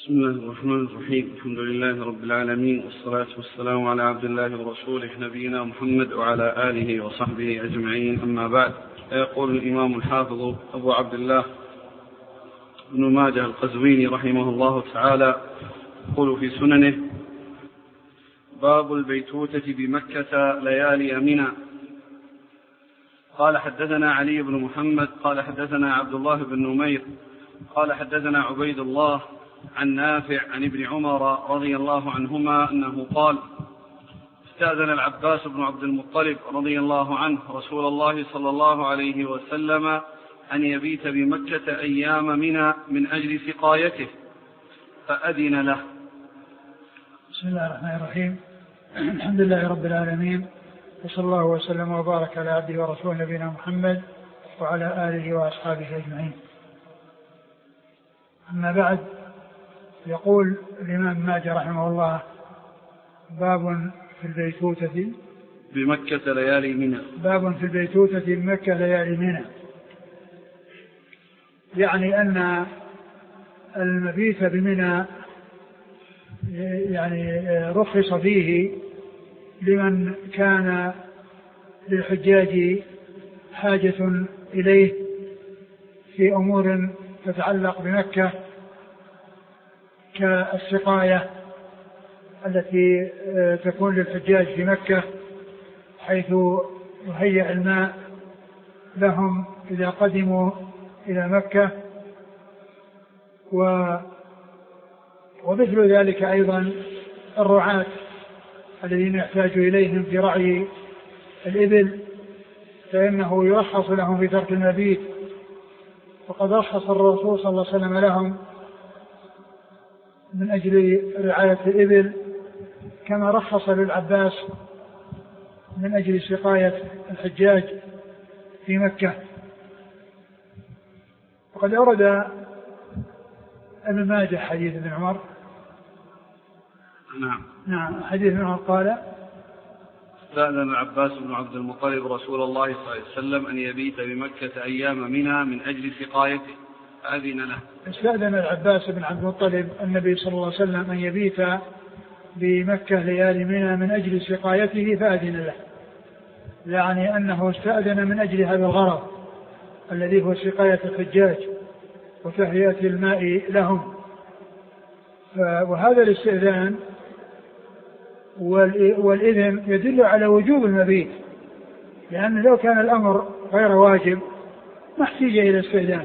بسم الله الرحمن الرحيم. الحمد لله رب العالمين، والصلاة والسلام على عبد الله ورسوله نبينا محمد وعلى آله وصحبه أجمعين، أما بعد. يقول الإمام الحافظ أبو عبد الله ابن ماجه القزويني رحمه الله تعالى، يقول في سننه: باب البيتوتة بمكة ليالي منى. قال حدثنا علي بن محمد قال حدثنا عبد الله بن نمير قال حدثنا عبيد الله عن نافع عن ابن عمر رضي الله عنهما أنه قال: استأذن العباس بن عبد المطلب رضي الله عنه رسول الله صلى الله عليه وسلم أن يبيت بمكة أيام منى من أجل سقايته فأذن له. بسم الله الرحمن الرحيم. الحمد لله رب العالمين، وصلى الله وسلم وبارك على عبده ورسوله نبينا محمد وعلى آله وأصحابه أجمعين. أما بعد، يقول الإمام ماجه رحمه الله: باب في البيتوتة بمكة ليالي منى. باب في البيتوتة بمكة ليالي منى، يعني أن المبيت بمنى يعني رخص فيه لمن كان للحجاج حاجة إليه في أمور تتعلق بمكة كالسقاية التي تكون للحجاج في مكة، حيث يهيأ الماء لهم إذا قدموا إلى مكة، ومثل ذلك أيضا الرعاة الذين يحتاج إليهم في رعي الإبل، فإنه يرخص لهم في ترك المبيت، وقد رخص الرسول صلى الله عليه وسلم لهم من أجل رعاية الإبل، كما رخص للعباس من أجل سقاية الحجاج في مكة. وقد أورد ابن ماجه حديث ابن عمر. نعم، حديث ابن عمر قال: استأذن العباس بن عبد المطلب رسول الله صلى الله عليه وسلم أن يبيت بمكة أيام منى من أجل سقايته فأذن له. استأذن العباس بن عبد المطلب النبي صلى الله عليه وسلم أن يبيت بمكة ليالي منى من أجل سقايته فأذن له، يعني أنه استأذن من أجل هذا الغرض الذي هو سقاية الحجاج وتهيئة الماء لهم. وهذا الاستئذان والإذن يدل على وجوب المبيت، لأن لو كان الأمر غير واجب ما احتاج إلى استئذان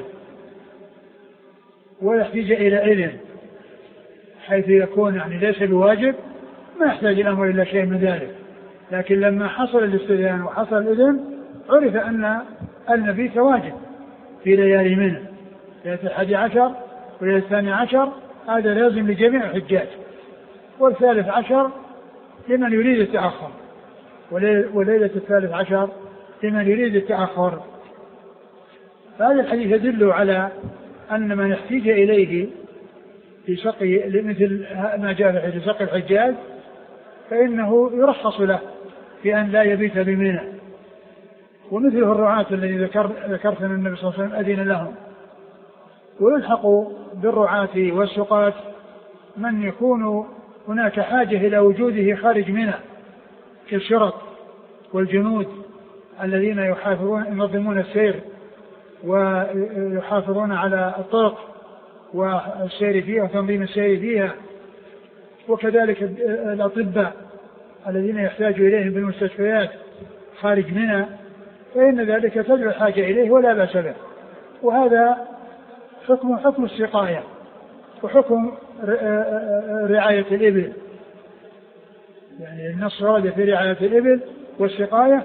ولا احتاج إلى إذن، حيث يكون يعني ليس بواجب ما يحتاج الأمر إلى شيء من ذلك. لكن لما حصل الاستئذان وحصل الإذن عرف أن المبيت واجب في ليالي منى، ليلة 11 وليلة 12 هذا لازم لجميع الحجاج، والثالث عشر لمن يريد التأخر، وليلة 13 لمن يريد التأخر. فهذا الحديث يدل على أن من احتاج إليه في سقي مثل ما جاء في سقي الحجاج فإنه يرخص له في أن لا يبيت بمنى. ومثله الرعاة الذي ذكرت أن النبي صلى الله عليه وسلم أذن لهم. ويلحق بالرعاة والسقاة من يكون هناك حاجة إلى وجوده خارج منى كالشرط والجنود الذين ينظمون السير ويحافظون على الطرق والسير فيها وتنظيم السير فيها، وكذلك الأطباء الذين يحتاج إليهم بالمستشفيات خارج منى، فإن ذلك تدعو الحاجة إليه ولا بأس به. وهذا حكم السقاية وحكم رعاية الإبل، يعني النص ورد في رعاية الإبل والسقاية،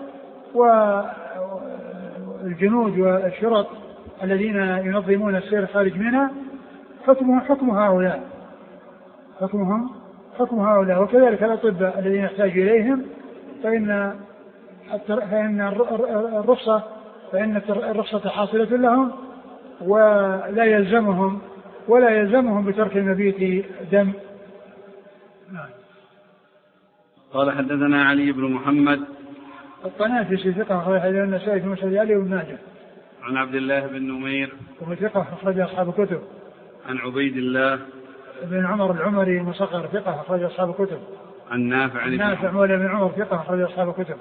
والجنود والشرط الذين ينظمون السير خارج منها حكم هؤلاء، وكذلك الأطباء الذين يحتاج إليهم فإن الرخصة حاصلة لهم، ولا يلزمهم بترك المبيت دم. قال حدثنا علي بن محمد الطنافسي ثقة أخرج حديث النسائي في مسند علي بن ماجه. عن عبد الله بن نمير وهو ثقة أخرج أصحاب الكتب. عن عبيد الله بن عمر العمري المصغر ثقة أخرج أصحاب الكتب. عن نافع مولى بن عمر ثقة أخرج أصحاب الكتب.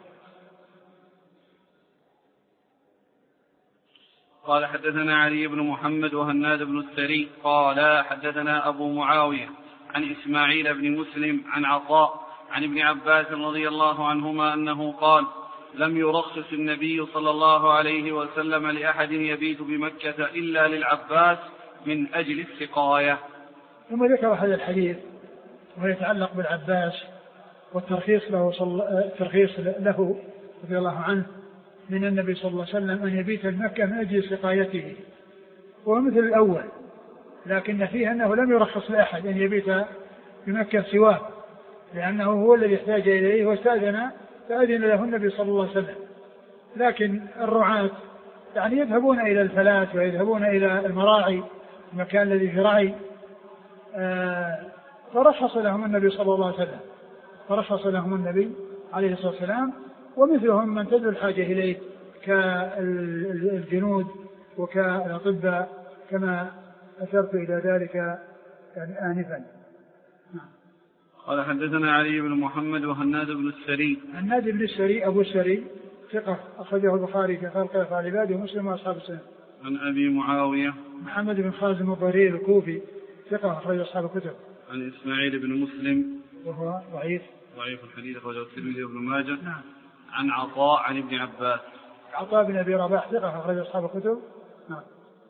قال حدثنا علي بن محمد وهناد بن السري قال حدثنا أبو معاوية عن إسماعيل بن مسلم عن عطاء عن ابن عباس رضي الله عنهما أنه قال لم يرخص النبي صلى الله عليه وسلم لأحد يبيت بمكة إلا للعباس من أجل السقاية. ثم ذكر هذا الحديث ويتعلق بالعباس والترخيص له رضي الله عنه من النبي صلى الله عليه وسلم أن يبيت بمكة من أجل سقايته، ومثل الأول، لكن فيه أنه لم يرخص لأحد أن يبيت بمكة سواه، لأنه هو الذي احتاج إليه واستأذن فأذن له النبي صلى الله عليه وسلم. لكن الرعاة يعني يذهبون إلى الفلاة ويذهبون إلى المراعي، المكان الذي في رعي، فرخص لهم النبي صلى الله عليه وسلم، فرخص لهم النبي عليه الصلاة والسلام، ومثلهم من تدعو الحاجة إليه كالجنود وكالأطباء كما أشرت إلى ذلك يعني آنفا. قال حدثنا علي بن محمد وهناد بن السري. هناد بن السري أبو السري ثقة أخرجه البخاري في خلق أفعال عباده ومسلم وأصحاب السنة. عن أبي معاوية محمد بن خازم الضرير الكوفي ثقة أخرج أصحاب الكتب. عن إسماعيل بن مسلم وهو ضعيف الحديث أخرجه الترمذي وابن ماجه. نعم. عن عطاء عن ابن عباس. عطاء بن أبي رباح ثقة أخرج أصحاب الكتب. نعم.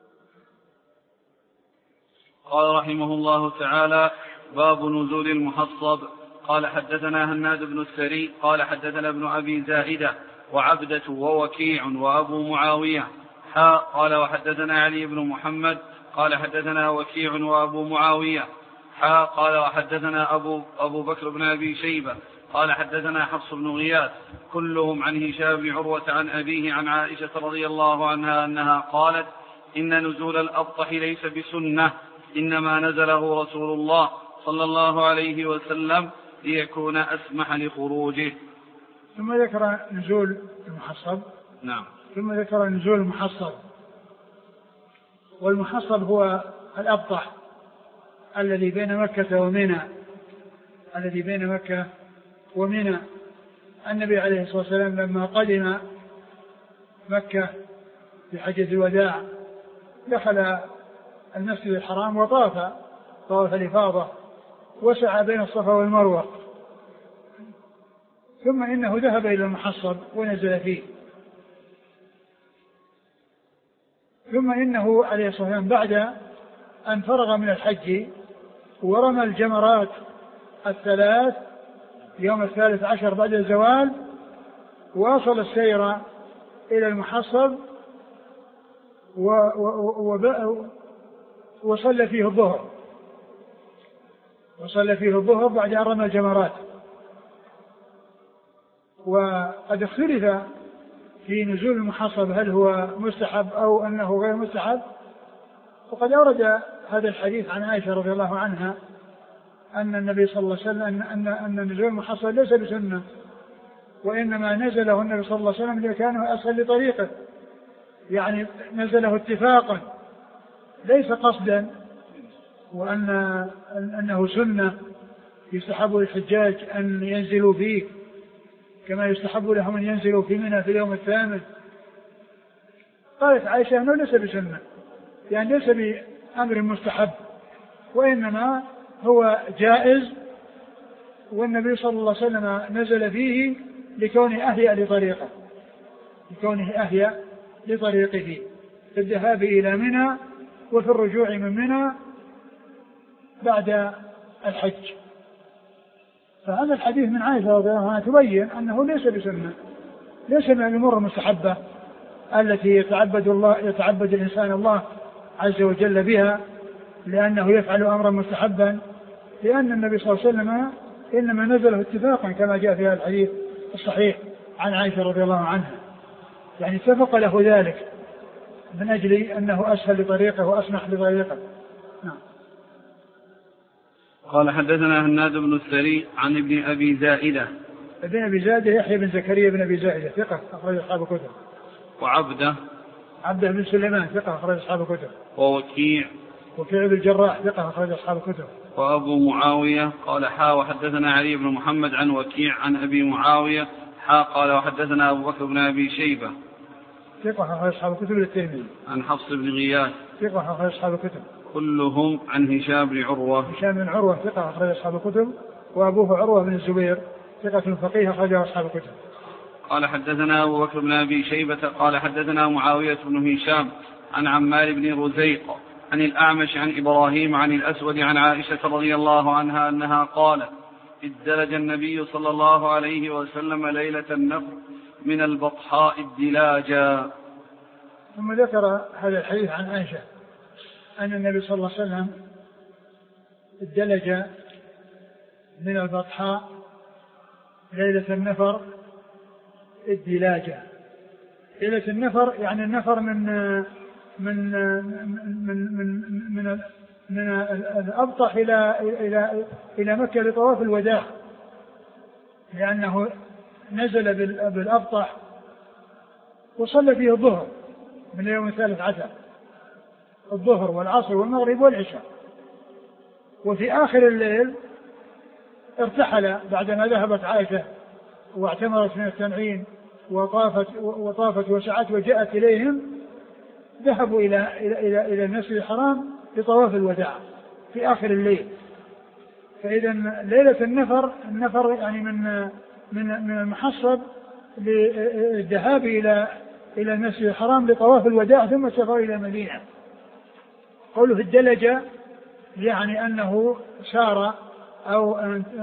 قال رحمه الله تعالى باب نزول المحصب. قال حدثنا هناد بن السري قال حدثنا ابن أبي زائدة وعبدة ووكيع وأبو معاوية قال وحدثنا علي بن محمد قال حدثنا وكيع وأبو معاوية قال وحدثنا أبو بكر بن أبي شيبة قال حدثنا حفص بن غياث كلهم عن هشام بن عروة عن أبيه عن عائشة رضي الله عنها أنها قالت إن نزول الأبطح ليس بسنة إنما نزله رسول الله صلى الله عليه وسلم ليكون أسمح لخروجه. ثم ذكر نزول المحصب. نعم. ثم ذكر نزول المحصب، والمحصب هو الأبطح الذي بين مكة ومنى. النبي عليه الصلاة والسلام لما قدم مكة في حجة الوداع دخل المسجد الحرام وطاف الإفاضة وسعى بين الصفا والمروة، ثم إنه ذهب إلى المحصب ونزل فيه، ثم إنه عليه الصلاة والسلام بعد أن فرغ من الحج ورمى الجمرات الثلاث يوم 13 بعد الزوال واصل السير إلى المحصب وصلى فيه الظهر بعد أن رمى الجمرات. وقد اختلف في نزول المحصب هل هو مستحب أو أنه غير مستحب، وقد أورد هذا الحديث عن عائشة رضي الله عنها أن النبي صلى الله عليه وسلم أن نزول المحصب ليس بسنة، وإنما نزله النبي صلى الله عليه وسلم لكانه أسهل لطريقه، يعني نزله اتفاقا ليس قصدا، وأنه سنة يستحب للحجاج أن ينزلوا فيه كما يستحب لهم أن ينزلوا في منى في اليوم الثامن. قالت عائشة أنه ليس بسنة، يعني ليس بأمر مستحب، وإنما هو جائز، والنبي صلى الله عليه وسلم نزل فيه لكونه أهيأ لطريقه في الذهاب إلى منى وفي الرجوع من منى بعد الحج. فهذا الحديث من عائشة رضي الله عنها تبين أنه ليس بسنة، ليس من الأمور المستحبة التي يتعبد الإنسان الله عز وجل بها لأنه يفعل أمرا مستحبا، لأن النبي صلى الله عليه وسلم إنما نزله اتفاقا كما جاء في هذا الحديث الصحيح عن عائشة رضي الله عنها، يعني اتفق له ذلك من أجل أنه أسهل لطريقه وأسمح لطريقه. نعم. قال حدثنا هناد بن السري عن ابن أبي زائدة. ابن أبي زائدة يحيى بن زكريا بن أبي زائدة ثقة أخرج أصحاب الكتب. وعبده بن سليمان ثقة أخرج أصحاب الكتب. ووكيع وكعب الجراح ثقة أخرج أصحاب الكتب. وأبو معاوية قال وحدثنا علي بن محمد عن وكيع عن أبي معاوية قال وحدثنا أبو بكر بن أبي شيبة ثقة أخرج أصحاب الكتب للترمذي عن حفص بن غياث ثقة أخرج أصحاب الكتب كلهم عن هشام بن عروة. هشام بن عروة ثقة أخرج أصحاب الكتب، وأبوه عروة بن الزبير ثقة فقيه أخرجه أصحاب الكتب. قال حدثنا أبو بكر بن أبي شيبة قال حدثنا معاوية بن هشام عن عمار بن رزيق عن الأعمش عن إبراهيم عن الأسود عن عائشة رضي الله عنها أنها قالت ادلج النبي صلى الله عليه وسلم ليلة النفر من البطحاء الدلاجا. ثم ذكر هذا الحديث عن عائشة أن النبي صلى الله عليه وسلم ادلج من البطحاء ليلة النفر الدلاجة. ليلة النفر يعني النفر من الأبطح إلى مكة لطواف الوداع، لأنه نزل بالأبطح وصلى فيه الظهر من يوم 13 الظهر والعصر والمغرب والعشاء، وفي آخر الليل ارتحل بعدما ذهبت عائشة واعتمرت من التنعيم وطافت وسعت وجاءت إليهم، ذهبوا إلى المسجد الحرام لطواف الوداع في آخر الليل. فإذا ليلة النفر يعني من المحصب للذهاب إلى المسجد الحرام لطواف الوداع ثم السفر إلى المدينة. قوله الدلج يعني أنه سار أو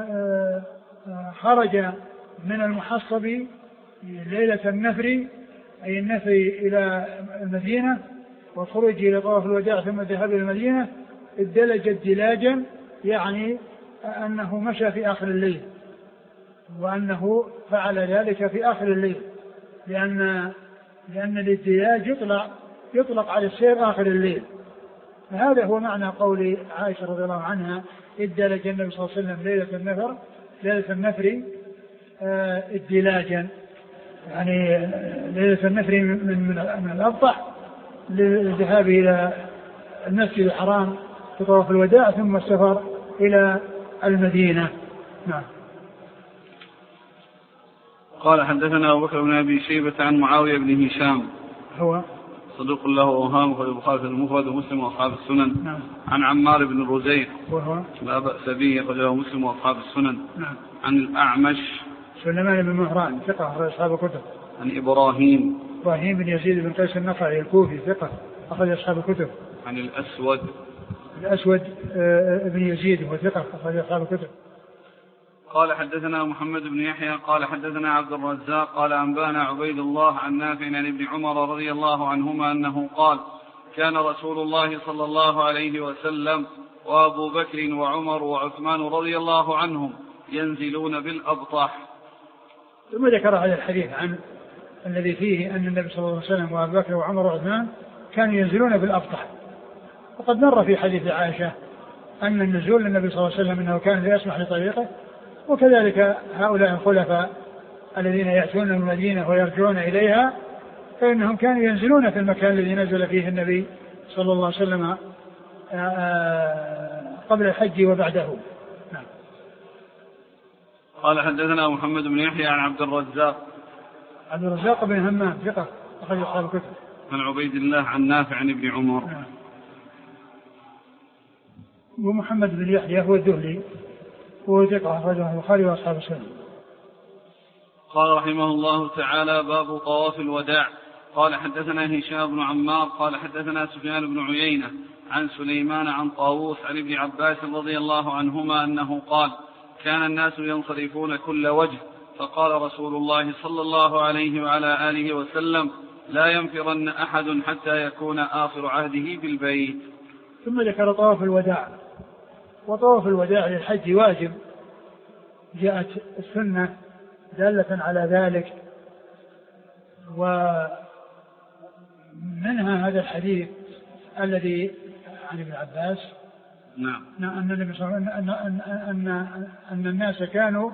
خرج من المحصب ليلة النفر أي النفر إلى المدينة والخروج إلى طواف الوداع ثم الذهاب إلى المدينة. الدلج دلاجا يعني أنه مشى في آخر الليل، وأنه فعل ذلك في آخر الليل، لأن الادلاج يطلق على السير آخر الليل. فهذا هو معنى قول عائشة رضي الله عنها ادلج النبي صلى الله عليه وسلم ليلة النفر ادلاجا، يعني ليلة النفر من الأبطح للذهاب إلى المسجد الحرام لطواف الوداع ثم السفر إلى المدينة. نعم. قال حدثنا أبو بكر بن أبي شيبة عن معاوية بن هشام هو صدوق له أوهام وفي البخاري المفرد ومسلم وأصحاب السنن. نعم. عن عمار بن رزيق وهو لا بأس به أخرجه مسلم وأصحاب السنن. نعم. عن الأعمش سليمان بن مهران ثقة أخرج أصحاب الكتب. عن إبراهيم بن يزيد بن قيس النخعي الكوفي ثقة أخرج أصحاب الكتب. عن الأسود بن يزيد وهو ثقة أخرج أصحاب الكتب. قال حدثنا محمد بن يحيى قال حدثنا عبد الرزاق قال أنبانا عبيد الله عن نافع عن ابن عمر رضي الله عنهما أنه قال كان رسول الله صلى الله عليه وسلم وأبو بكر وعمر وعثمان رضي الله عنهم ينزلون بالأبطح. ثم ذكر هذا الحديث عن الذي فيه أن النبي صلى الله عليه وسلم وأبو بكر وعمر وعثمان كانوا ينزلون بالأبطح. وقد مر في حديث عائشة أن النزول للنبي صلى الله عليه وسلم أنه كان لا يسمح لطريقه، وكذلك هؤلاء الخلفاء الذين يأتون من المدينة ويرجعون إليها فإنهم كانوا ينزلون في المكان الذي نزل فيه النبي صلى الله عليه وسلم قبل الحج وبعده. نعم. قال حدثنا محمد بن يحيى عن عبد الرزاق بن همام ثقة أخرج أصحاب الكتب. عن عبيد الله عن نافع عن ابن عمر. نعم. ومحمد بن يحيى هو الدهلي وهو ثقة أخرجه البخاري وأصحاب السنن. قال رحمه الله تعالى باب طواف الوداع. قال حدثنا هشام بن عمار قال حدثنا سفيان بن عيينة عن سليمان عن طاووس عن ابن عباس رضي الله عنهما أنه قال كان الناس ينصرفون كل وجه فقال رسول الله صلى الله عليه وعلى آله وسلم لا ينفرن أحد حتى يكون آخر عهده بالبيت. ثم ذكر طواف الوداع. وطواف الوداع للحج واجب، جاءت السنة دالة على ذلك، ومنها هذا الحديث الذي عن ابن عباس. نعم. أن النبي صلى الله عليه وسلم أن الناس كانوا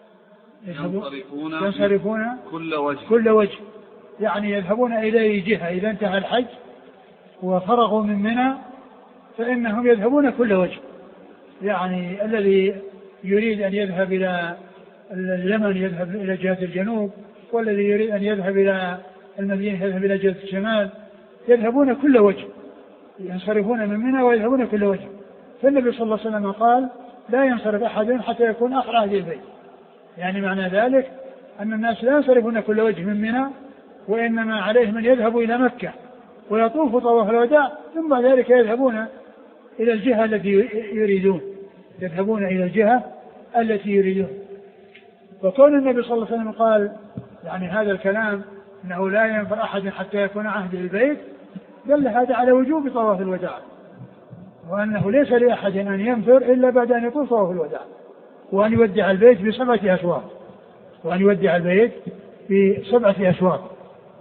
ينصرفون كل وجه، يعني يذهبون إلى جهة إذا انتهى الحج وفرغوا من منى فإنهم يذهبون كل وجه. يعني الذي يريد أن يذهب إلى اليمن يذهب إلى جهة الجنوب، والذي يريد أن يذهب إلى المدينة يذهب إلى جهة الشمال، يذهبون كل وجه، ينصرفون من منى ويذهبون كل وجه. فالنبي صلى الله عليه وسلم قال لا ينصرف أحد حتى يكون آخر أهل البيت. يعني معنى ذلك أن الناس لا ينصرفون كل وجه من منى، وإنما عليهم أن يذهبوا إلى مكة ويطوفوا طواف الوداع، ثم ذلك يذهبون إلى الجهة التي يريدون، يذهبون إلى الجهة التي يريدون. وكون النبي صلى الله عليه وسلم قال يعني هذا الكلام أنه لا ينفر أحد حتى يكون عهد البيت، دل هذا على وجوب طواف الوداع، وأنه ليس لأحد أن ينفر إلا بعد أن يطوف طواف الوداع، وأن يودع البيت ب7 أشواط، وأن يودع البيت ب7 أشواط.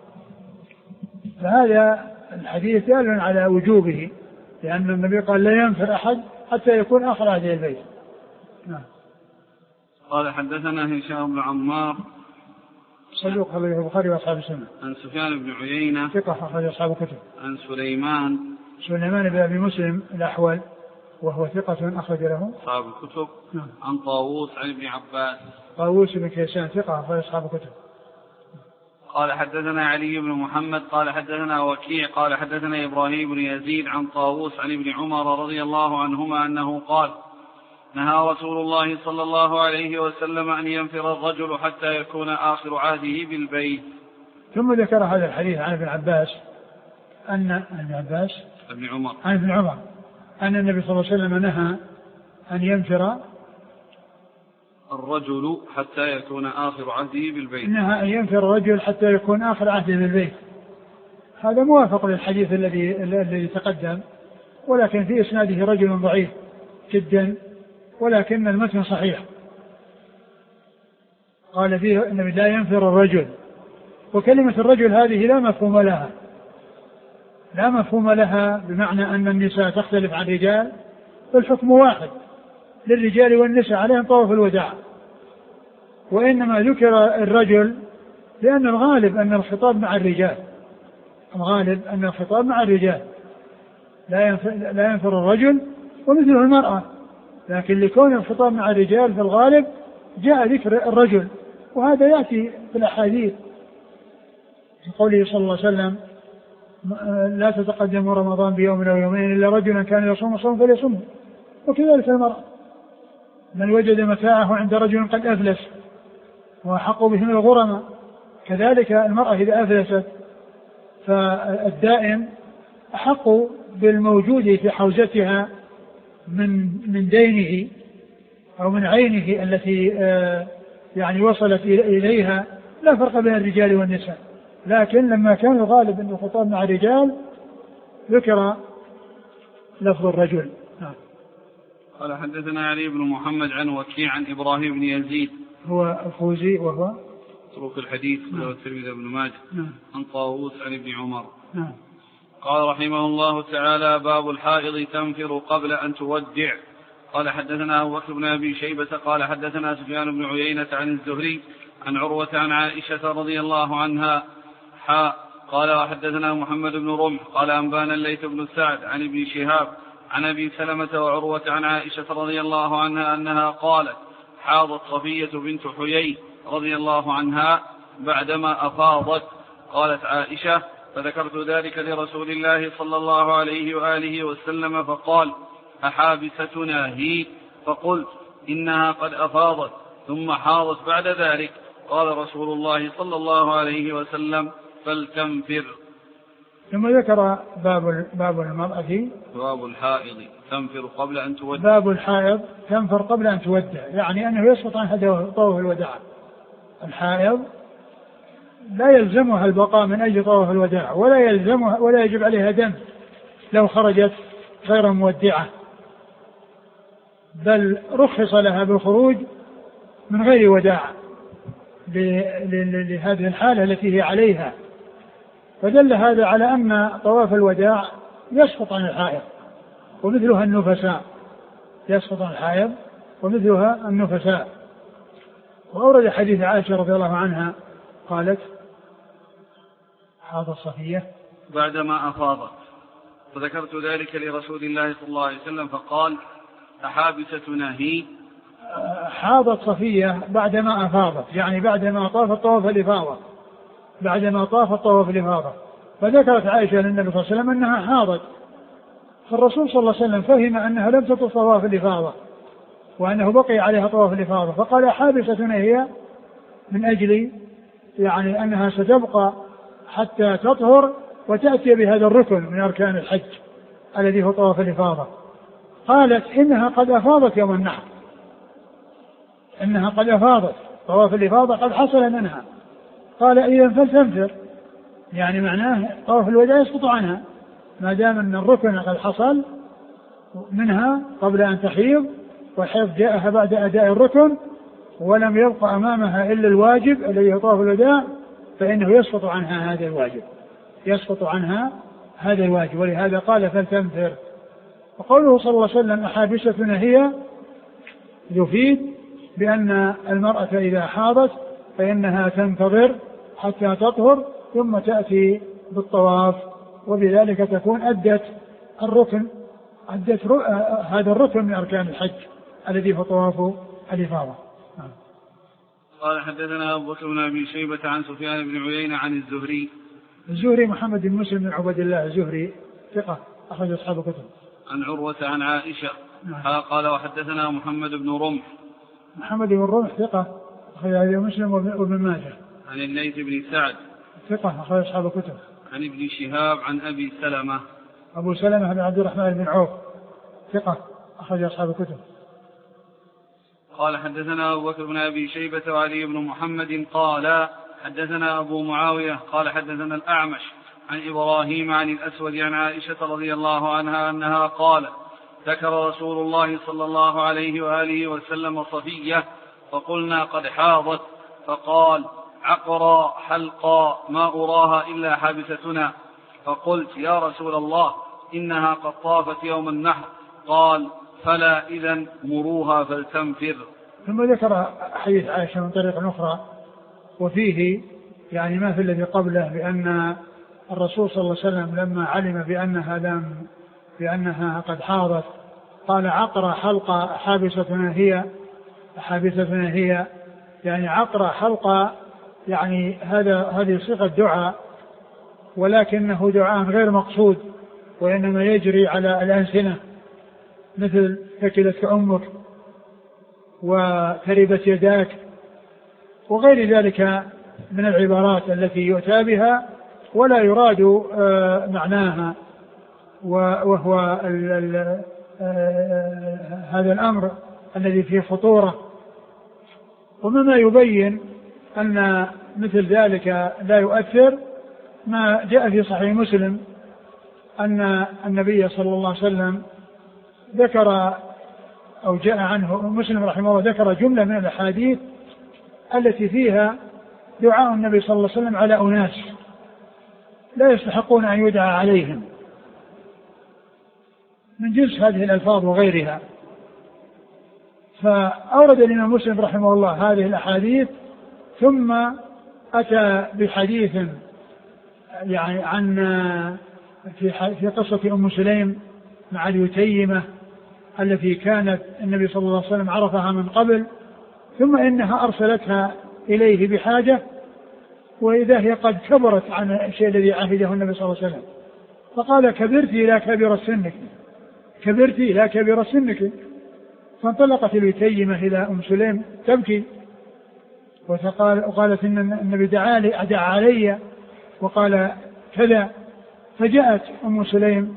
فهذا الحديث دال على وجوبه، لأن النبي قال لا ينفر أحد حتى يكون آخر عهد البيت. نعم. قال حدثنا هشام بن عمار صدوق أخرجه البخاري وأصحاب السنة. عن سفيان بن عيينة ثقة أخرج أصحاب الكتب. عن سليمان بن أبي مسلم الأحول وهو ثقة أخرج له أصحاب الكتب. عن طاووس عن ابن عباس. طاووس بن كيسان ثقة أخرج أصحاب الكتب. قال حدثنا علي بن محمد قال حدثنا وكيع قال حدثنا إبراهيم بن يزيد عن طاووس عن ابن عمر رضي الله عنهما أنه قال نهى رسول الله صلى الله عليه وسلم أن ينفر الرجل حتى يكون آخر عهده بالبيت. ثم ذكر هذا الحديث عن ابن عباس عن ابن عمر أن النبي صلى الله عليه وسلم نهى أن ينفر الرجل حتى يكون آخر عهده بالبيت. نهى أن ينفر الرجل حتى يكون آخر عهده بالبيت. هذا موافق للحديث الذي تقدم، ولكن في إسناده رجل ضعيف جدا، ولكن المتن صحيح. قال فيه أنه لا ينفر الرجل، وكلمة الرجل هذه لا مفهوم لها بمعنى أن النساء تختلف عن الرجال، فالحكم واحد للرجال والنساء عليهم طواف الوداع، وإنما ذكر الرجل لأن الغالب أن الخطاب مع الرجال، لا ينفر الرجل ومثله المرأة، لكن لكون الخطاب مع الرجال في الغالب جاء ذكر الرجل، وهذا يأتي في الأحاديث في قوله صلى الله عليه وسلم لا تتقدموا رمضان بيوم أو يومين إلا رجلا كان يصوم صوم فليصومه. وكذلك المرأة من وجد متاعه عند رجل قد أفلس وأحق به من الغرماء، كذلك المرأة إذا أفلست فالدائم أحق بالموجود في حوزتها من دينه أو من عينه التي يعني وصلت إليها، لا فرق بين الرجال والنساء. لكن لما كان الغالب أن الخطاب مع الرجال ذكر لفظ الرجل. قال حدثنا علي بن محمد عن وكيع عن إبراهيم بن يزيد هو الخوزي وهو طرق الحديث والترمذي بن ماجه عن طاووس عن ابن عمر. نعم. قال رحمه الله تعالى باب الحائض تنفر قبل أن تودع. قال حدثنا أبو بكر بن أبي شيبة قال حدثنا سفيان بن عيينة عن الزهري عن عروة عن عائشة رضي الله عنها قال وحدثنا محمد بن رمح قال أنبانا الليث بن سعد عن ابن شهاب عن أبي سلمة وعروة عن عائشة رضي الله عنها أنها قالت حاضت صفية بنت حيي رضي الله عنها بعدما أفاضت. قالت عائشة فذكرت ذلك لرسول الله صلى الله عليه وآله وسلم فقال أحابستنا هي؟ فقلت إنها قد أفاضت ثم حاضت بعد ذلك. قال رسول الله صلى الله عليه وسلم فلتنفر. ثم ذكر باب المرأة باب الحائض تنفر قبل أن تودع. باب الحائض تنفر قبل أن تودع، يعني أنه يسقط عنها طواف الوداع. الحائض لا يلزمها البقاء من أجل طواف الوداع، ولا يجب عليها دم لو خرجت غير مودعة، بل رخص لها بالخروج من غير وداع لهذه الحالة التي هي عليها. فدل هذا على أن طواف الوداع يسقط عن الحائض ومثلها النفساء، يسقط عن الحائض ومثلها النفساء. وأورد حديث عائشة رضي الله عنها قالت حاضت صفية بعدما فذكرت ذلك لرسول الله صلى الله عليه وسلم فقال أحابستنا هي؟ حاضت صفية بعدما أفاضت، يعني بعدما طاف الطواف الإفاضة، فذكرت عائشة للنبي صلى الله عليه وسلم أنها حاضت، فالرسول صلى الله عليه وسلم فهم أنها لم تطف طواف الإفاضة وأنه بقي عليها طواف الإفاضة، فقال حابستنا هي، من أجل يعني أنها ستبقى حتى تطهر وتأتي بهذا الركن من أركان الحج الذي هو طواف الإفاضة. قالت إنها قد أفاضت يوم النحر، إنها قد أفاضت، طواف الإفاضة قد حصل منها. قال إذا فلتنفر، يعني معناه طواف الوداع يسقط عنها ما دام أن الركن قد حصل منها قبل أن تحيض، والحيض جاءها بعد أداء الركن ولم يبقى أمامها إلا الواجب الذي هو طواف الوداع، فإنه يسقط عنها هذا الواجب، ولهذا قال فلتنفر. وقوله صلى الله عليه وسلم أحابستنا هي يفيد بأن المرأة إذا حاضت فإنها تنتظر حتى تطهر ثم تأتي بالطواف، وبذلك تكون أدت هذا الركن من أركان الحج الذي هو طواف الإفاضة. قال حدثنا أبو بكر بن أبي شيبة عن سفيان بن عيينة عن الزهري محمد بن مسلم بن عبد الله الزهري ثقة أخرج أصحاب الكتب. عن عروة عن عائشة قال وحدثنا محمد بن رمح ثقة أخرج مسلم وابن ماجه. عن الليث بن سعد ثقة أخرج أصحاب الكتب. عن ابن شهاب عن أبي سلمة أبو سلمة بن عبد الرحمن بن عوف ثقة أخرج أصحاب الكتب. قال حدثنا أبو بكر بن أبي شيبة وعلي بن محمد قال حدثنا أبو معاوية قال حدثنا الأعمش عن إبراهيم عن الأسود عن عائشة رضي الله عنها أنها قال ذكر رسول الله صلى الله عليه وآله وسلم صفية فقلنا قد حاضت، فقال عقرا حلقا ما أراها إلا حابستنا، فقلت يا رسول الله إنها قد طافت يوم النحر، قال فلا إذن مروها فلتنفر. ثم ذكر حديث عائشة من طريق أخرى وفيه يعني ما في الذي قبله، بأن الرسول صلى الله عليه وسلم لما علم بأنها قد حاضت قال عقر حلقة حابستنا هي يعني عقر حلقة، يعني هذه صيغة دعاء، ولكنه دعاء غير مقصود وإنما يجري على الألسنة، مثل ثكلتك أمك وتربت يداك وغير ذلك من العبارات التي يؤتى بها ولا يراد معناها، وهو هذا الأمر الذي فيه خطورة. ومما يبين أن مثل ذلك لا يؤثر ما جاء في صحيح مسلم أن النبي صلى الله عليه وسلم ذكر أو جاء عنه مسلم رحمه الله ذكر جملة من الأحاديث التي فيها دعاء النبي صلى الله عليه وسلم على أناس لا يستحقون أن يدعى عليهم من جنس هذه الألفاظ وغيرها. فأورد الإمام مسلم رحمه الله هذه الأحاديث ثم أتى بحديث يعني عن في قصة أم سليم مع اليتيمة التي كانت النبي صلى الله عليه وسلم عرفها من قبل، ثم إنها أرسلتها إليه بحاجة وإذا هي قد كبرت عن الشيء الذي عهده النبي صلى الله عليه وسلم، فقال كبرتي لا كبر سنك. فانطلقت اليتيمة إلى أم سليم تبكي وقالت إن النبي دعا علي وقال كذا. فجاءت أم سليم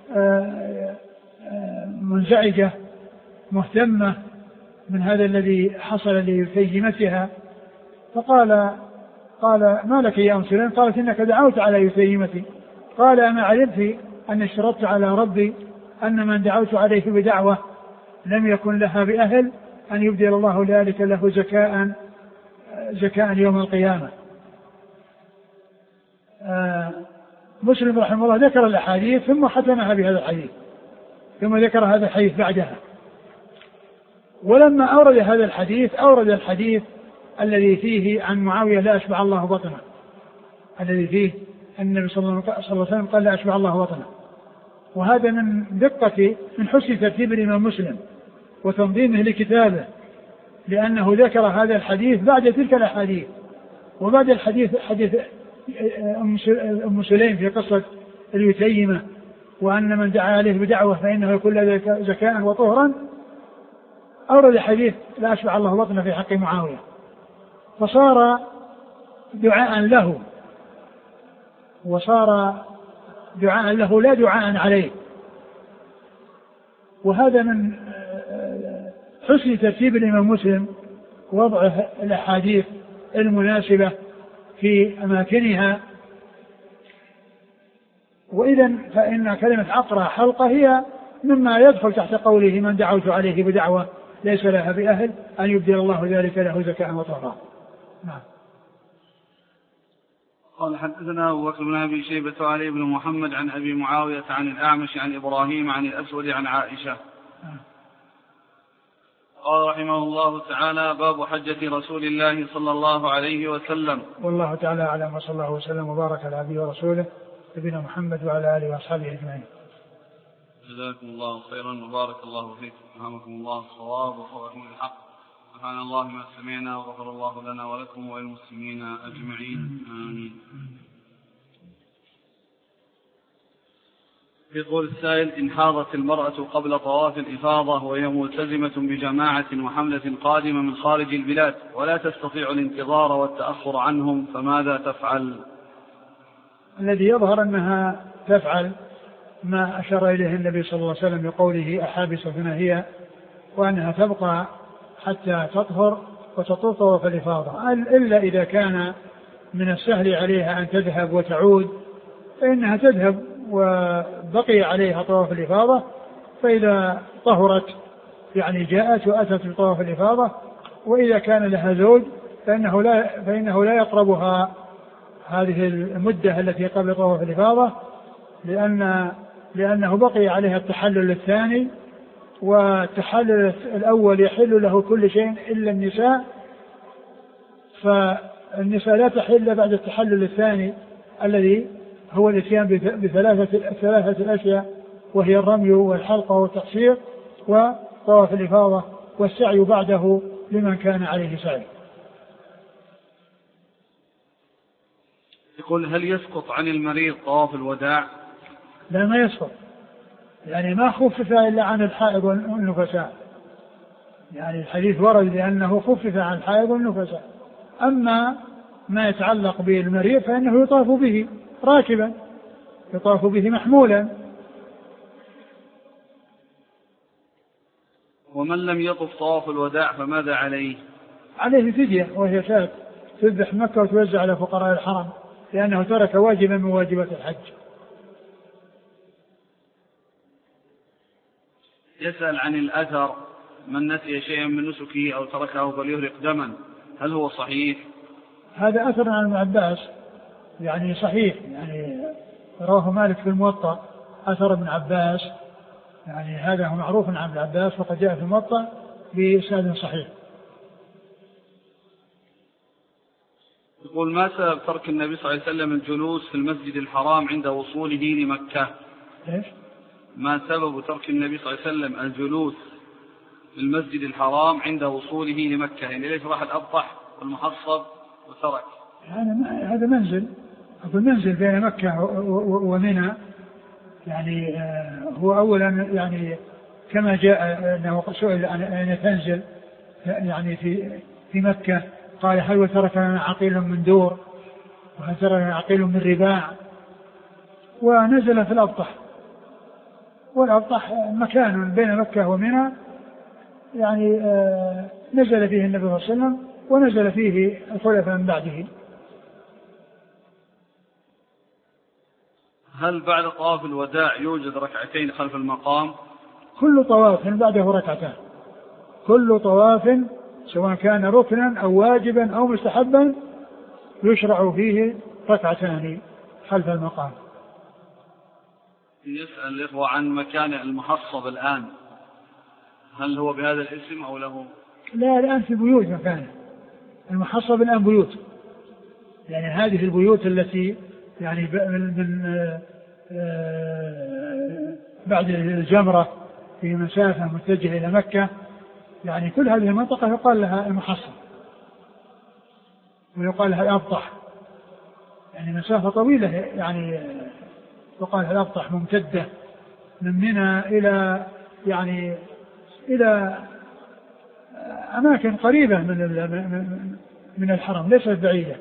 منزعجة مهتمة من هذا الذي حصل ليتيمتها، فقال ما لك يا أم سليم؟ قالت إنك دعوت على يتيمتي. قال أما علمت أن اشترطت على ربي أن من دعوت عليه بدعوة لم يكن لها بأهل أن يبدل الله ذلك له زكاء يوم القيامة. مسلم رحمه الله ذكر الأحاديث ثم ختمها بهذا الحديث، ثم ذكر هذا الحديث بعدها. ولما أورد هذا الحديث أورد الحديث الذي فيه عن معاوية لا أشبع الله بطنه، الذي فيه النبي صلى الله عليه وسلم قال لا أشبع الله بطنه، وهذا من دقة من حسن ترتيب الإمام مسلم وتنظيمه لكتابه، لأنه ذكر هذا الحديث بعد تلك الأحاديث، وبعد الحديث حديث أم سليم في قصة اليتيمة، وأن من دعا عليه بدعوة فإنه يكون له زكاء وطهرا، أورد حديث لا أشبع الله بطنه في حق معاوية، فصار دعاء له، وصار دعاء له لا دعاء عليه. وهذا من حسن ترتيب الإمام مسلم وضع الأحاديث المناسبة في أماكنها. وإذا فإن كلمة عقرة حلقة هي مما يدخل تحت قوله من دعوت عليه بدعوة ليس لها بأهل أن يبدل الله ذلك له زكاء وطهرا. نعم. قال حدثنا أبو بكر بن أبي شيبة وعلي بن محمد عن أبي معاوية عن الأعمش عن إبراهيم عن الأسود عن عائشة. قال رحمه الله تعالى باب حجة رسول الله صلى الله عليه وسلم. والله تعالى أعلم، وصلى الله وسلم وبارك على عبده ورسوله نبينا محمد وعلى آله وأصحابه أجمعين. جزاكم الله خيرا وبارك الله فيكم، ألهمكم الله الصواب وفقكم الحق، سبحان الله ما سمعنا وغفر الله لنا ولكم وللمسلمين أجمعين، آمين. يقول السائل: إن حاضت المرأة قبل طواف الإفاضة وهي ملتزمة بجماعة وحملة قادمة من خارج البلاد ولا تستطيع الانتظار والتأخر عنهم فماذا تفعل؟ الذي يظهر أنها تفعل ما أشار إليه النبي صلى الله عليه وسلم بقوله أحابستنا هي، وأنها تبقى حتى تطهر وتطوف طواف الإفاضة، إلا إذا كان من السهل عليها أن تذهب وتعود فإنها تذهب وبقي عليها طواف الإفاضة، فإذا طهرت يعني جاءت وأتت بطواف الإفاضة. وإذا كان لها زوج فإنه لا يقربها هذه المدة التي قبل طواف الإفاضة، لأنه بقي عليها التحلل الثاني، والتحلل الأول يحل له كل شيء إلا النساء، فالنساء لا تحل بعد التحلل الثاني الذي هو الاتيان بثلاثة أشياء، وهي الرمي والحلقة والتقصير وطواف الإفاضة، والسعي بعده لمن كان عليه سعي. يقول: هل يسقط عن المريض طواف الوداع؟ لا، ما يسقط، يعني ما خفف إلا عن الحائض والنفساء، يعني الحديث ورد لأنه خفف عن الحائض والنفساء. أما ما يتعلق بالمريض فإنه يطاف به راكبا، يطاف به محمولا. ومن لم يطف طواف الوداع فماذا عليه؟ عليه فدية، وهي شاة تذبح مكة وتوزع على فقراء الحرم، لأنه ترك واجبا من واجبات الحج. يسأل عن الأثر: من نسي شيئا من نسكه أو تركه فليهرق دما، هل هو صحيح؟ هذا أثر عن ابن عباس، يعني صحيح، يعني رواه مالك في الموطأ، أثر ابن عباس، يعني هذا هو معروف عن ابن عباس وقد جاء في الموطأ بإسناد صحيح. يقول: ما سبب ترك النبي صلى الله عليه وسلم الجلوس في المسجد الحرام عند وصوله لمكة؟ إيش؟ ما سبب ترك النبي صلى الله عليه وسلم الجلوس في المسجد الحرام عند وصوله لمكة؟ يعني ليش راح الأبطح والمحصب وترك؟ هذا منزل بين مكة ومنى، يعني هو أولا يعني كما جاء أنه سئل عن أين تنزل يعني في مكة، قال: هل وترك لنا عقيل من دور، وهل ترك لنا عقيل من رباع. ونزل في الأبطح، والأبطح مكان بين مكة ومنى، يعني نزل فيه النبي صلى الله عليه وسلم ونزل فيه الخلفاء من بعده. هل بعد طواف الوداع يوجد ركعتين خلف المقام؟ كل طواف بعده ركعتان، كل طواف سواء كان ركنا أو واجبا أو مستحبا يشرع فيه ركعتان خلف المقام. يسأل الإخوة عن مكان المحصب الآن، هل هو بهذا الاسم أو له؟ لا، الآن في بيوت مكانه، المحصب الآن بيوت، يعني هذه البيوت التي يعني من بعد الجمرة في مسافة متجهة إلى مكة، يعني كل هذه المنطقة يقال لها المحصن ويقال لها الأبطح، يعني مسافة طويلة، يعني يقال لها الأبطح، ممتدة من منى إلى يعني إلى أماكن قريبة من الحرم، ليست بعيدة.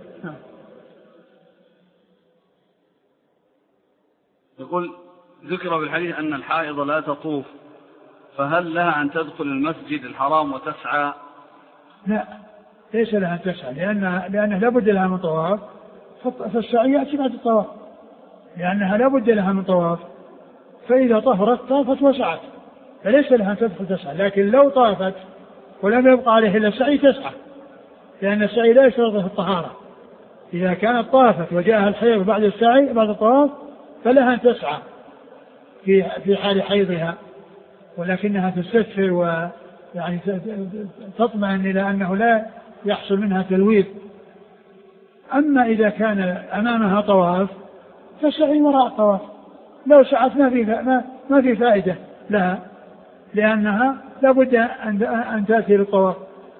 يقول ذكر في الحديث أن الحائض لا تطوف، فهل لها أن تدخل المسجد الحرام وتسعى؟ لا، ليس لها أن تسعى، لأنها لا بد لها من طواف، فالسعي يأتي بعد الطواف، لأنها لا بد لها من طواف، فإذا طافت وسعت، فليس لها أن تدخل تسعى. لكن لو طافت ولم يبقى عليه إلا السعي تسعى، لأن السعي لا يشترط في الطهارة. إذا كانت طافت وجاءها الحيض بعد السعي بعد الطواف فلها أن تسعى في حال حيضها، ولكنها تستسهل ويعني تطمئن إلى أنه لا يحصل منها تلويث. أما إذا كان أمامها طواف فالسعي وراء الطواف، لو سعت ما في فائدة لها، لأنها لابد أن تأتي للطواف.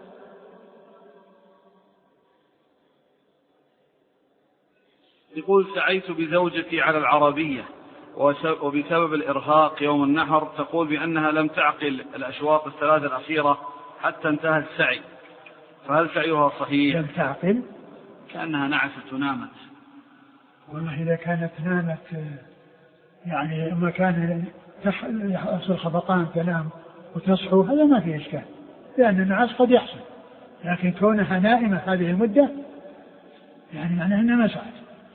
يقول سعيت بزوجتي على العربية وبسبب الإرهاق يوم النحر تقول بأنها لم تعقل الأشواط الثلاثة الأخيرة حتى انتهى السعي، فهل سعيها صحيح؟ لم تعقل كأنها نعست ونامت. والله إذا كانت نامت يعني ما كان يحصل خفقان تنام وتصحو هذا ما فيه إشكال، لأن النعاس قد يحصل، لكن كونها نائمة هذه المدة يعني معناها أنها ما سعت.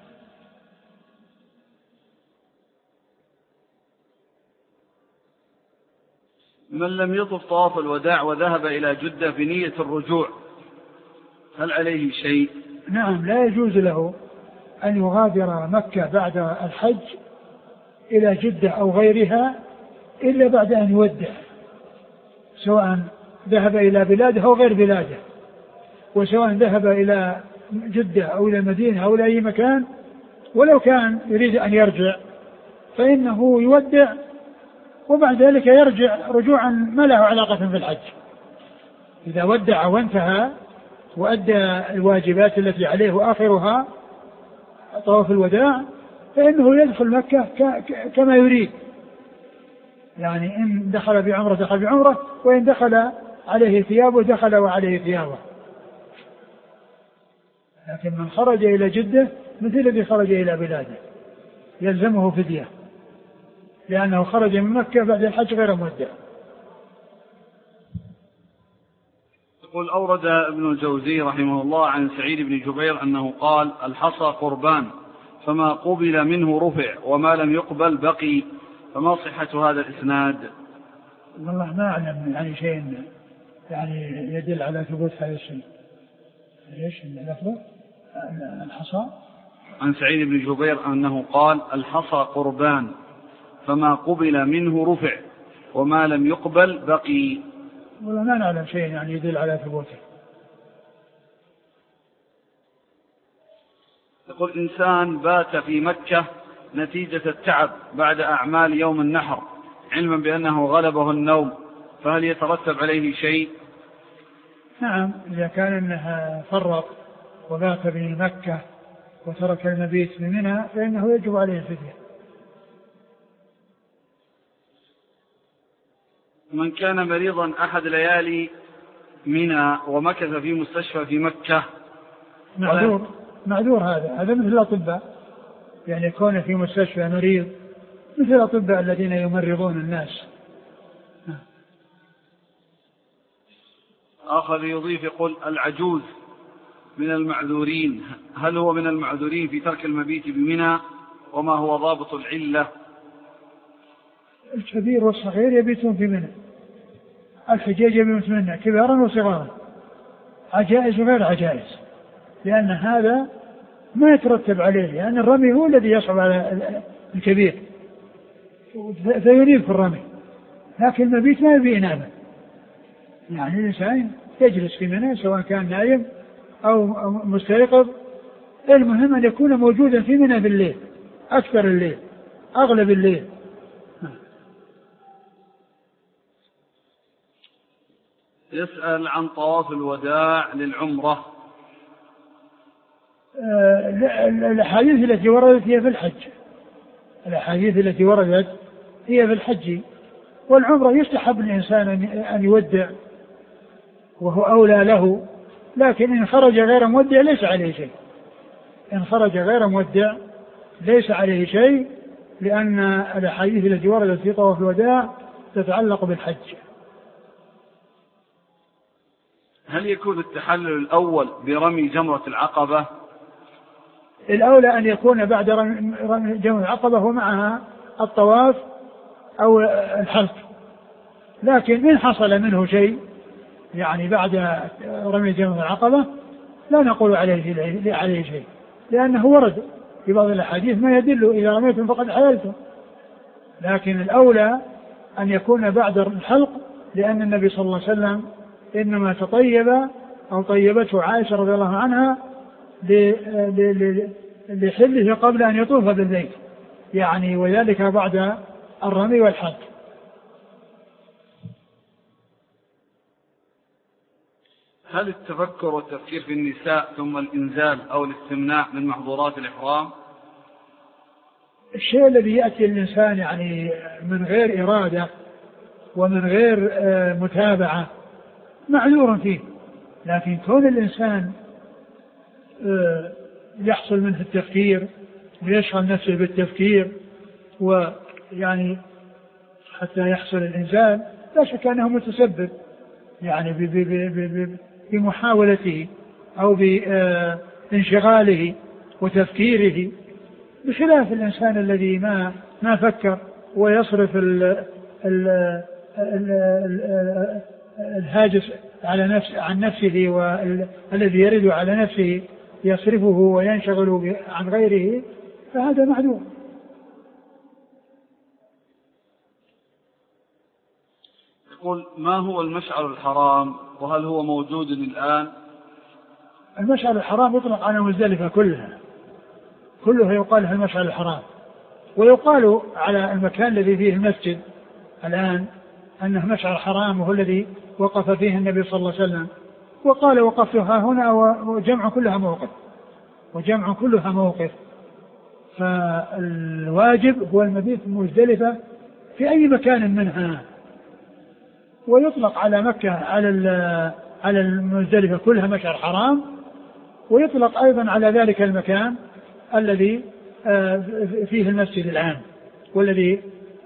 من لم يطف طواف الوداع وذهب إلى جدة بنية الرجوع هل عليه شيء؟ نعم، لا يجوز له أن يغادر مكة بعد الحج إلى جدة أو غيرها إلا بعد أن يودع، سواء ذهب إلى بلاده أو غير بلاده، وسواء ذهب إلى جدة أو إلى المدينة أو إلى أي مكان، ولو كان يريد أن يرجع فإنه يودع وبعد ذلك يرجع رجوعا ما له علاقة في الحج. إذا ودع وانتهى وأدى الواجبات التي عليه وآخرها طواف الوداع فإنه يدخل مكة كما يريد، يعني إن دخل بعمرة دخل بعمرة، وإن دخل عليه ثيابه دخل وعليه ثيابه. لكن من خرج إلى جدة مثل الذي خرج إلى بلاده يلزمه فدية، لأنه خرج من مكة بعد الحج غير مودع. يقول أورد ابن الجوزي رحمه الله عن سعيد بن جبير أنه قال الحصى قربان، فما قبل منه رفع وما لم يقبل بقي، فما صحة هذا الإسناد؟ والله ما أعلم يعني شيء يعني يدل على ثبوت هذا الشيء. ليش اللفظ الحصى؟ عن سعيد بن جبير أنه قال الحصى قربان، فما قبل منه رفع وما لم يقبل بقي. والله ما نعلم شيء يعني يدل على ثبوته. يقول إنسان بات في مكة نتيجة التعب بعد أعمال يوم النحر علما بأنه غلبه النوم، فهل يترتب عليه شيء؟ نعم، إذا كان أنها فرط وبات بمكة وترك المبيت بمنى فإنه يجب عليه الفدية. من كان مريضا أحد ليالي منى ومكث في مستشفى في مكة معذور هذا مثل الأطباء، يعني يكون في مستشفى مريض مثل الأطباء الذين يمرضون الناس. آخر يضيف يقول العجوز من المعذورين، هل هو من المعذورين في ترك المبيت بمنى؟ وما هو ضابط العلة؟ الكبير والصغير يبيتون في منى، الحجاج يبيتون في منى كبارا وصغارا، عجائز وغير عجائز، لأن هذا ما يترتب عليه، لأن الرمي هو الذي يصعب على الكبير فيريد في الرمي، لكن المبيت ما يبي إنابة. يعني الإنسان يجلس في منى سواء كان نايم أو مستيقظ، المهم أن يكون موجودا في منى بالليل، أكثر الليل، أغلب الليل. يسأل عن طواف الوداع للعمرة. الأحاديث التي وردت هي في الحج، الأحاديث التي وردت هي في الحج، والعمرة يستحب الإنسان أن يودع وهو أولى له، لكن إن خرج غير مودع ليس عليه شيء، إن خرج غير مودع ليس عليه شيء، لأن الأحاديث التي وردت في طواف الوداع تتعلق بالحج. هل يكون التحلل الأول برمي جمرة العقبة؟ الأولى أن يكون بعد رمي جمرة العقبة ومعها الطواف أو الحلق، لكن إن حصل منه شيء يعني بعد رمي جمرة العقبة لا نقول عليه شيء، لأنه ورد في بعض الأحاديث ما يدل إذا رميتم فقد حللتم، لكن الأولى أن يكون بعد الحلق، لأن النبي صلى الله عليه وسلم إنما تطيب أو طيبته عائشة رضي الله عنها لحله قبل أن يطوف بالبيت، يعني وذلك بعد الرمي والحلق. هل التفكر والتفكير في النساء ثم الإنزال أو الاستمناء من محظورات الإحرام؟ الشيء الذي يأتي الإنسان يعني من غير إرادة ومن غير متابعة معذور فيه، لكن كون الإنسان يحصل منه التفكير ويشغل نفسه بالتفكير ويعني حتى يحصل الإنزال لا شك أنه متسبب يعني بمحاولته أو بانشغاله وتفكيره، بخلاف الإنسان الذي ما فكر ويصرف الهاجس عن نفسه، والذي يرد على نفسه يصرفه وينشغل عن غيره، فهذا معذور. يقول: ما هو المشعر الحرام وهل هو موجود الآن؟ المشعر الحرام يطلق على مزدلفة كلها يقال له المشعر الحرام، ويقال على المكان الذي فيه المسجد الآن أنه مشعر حرام، وهو الذي وقف فيه النبي صلى الله عليه وسلم، وقال وقفتها هنا وجمع كلها موقف، فالواجب هو المبيت في مزدلفة في أي مكان منها، ويطلق على مكة على المزدلفة كلها مشعر حرام، ويطلق أيضا على ذلك المكان الذي فيه المسجد العام والذي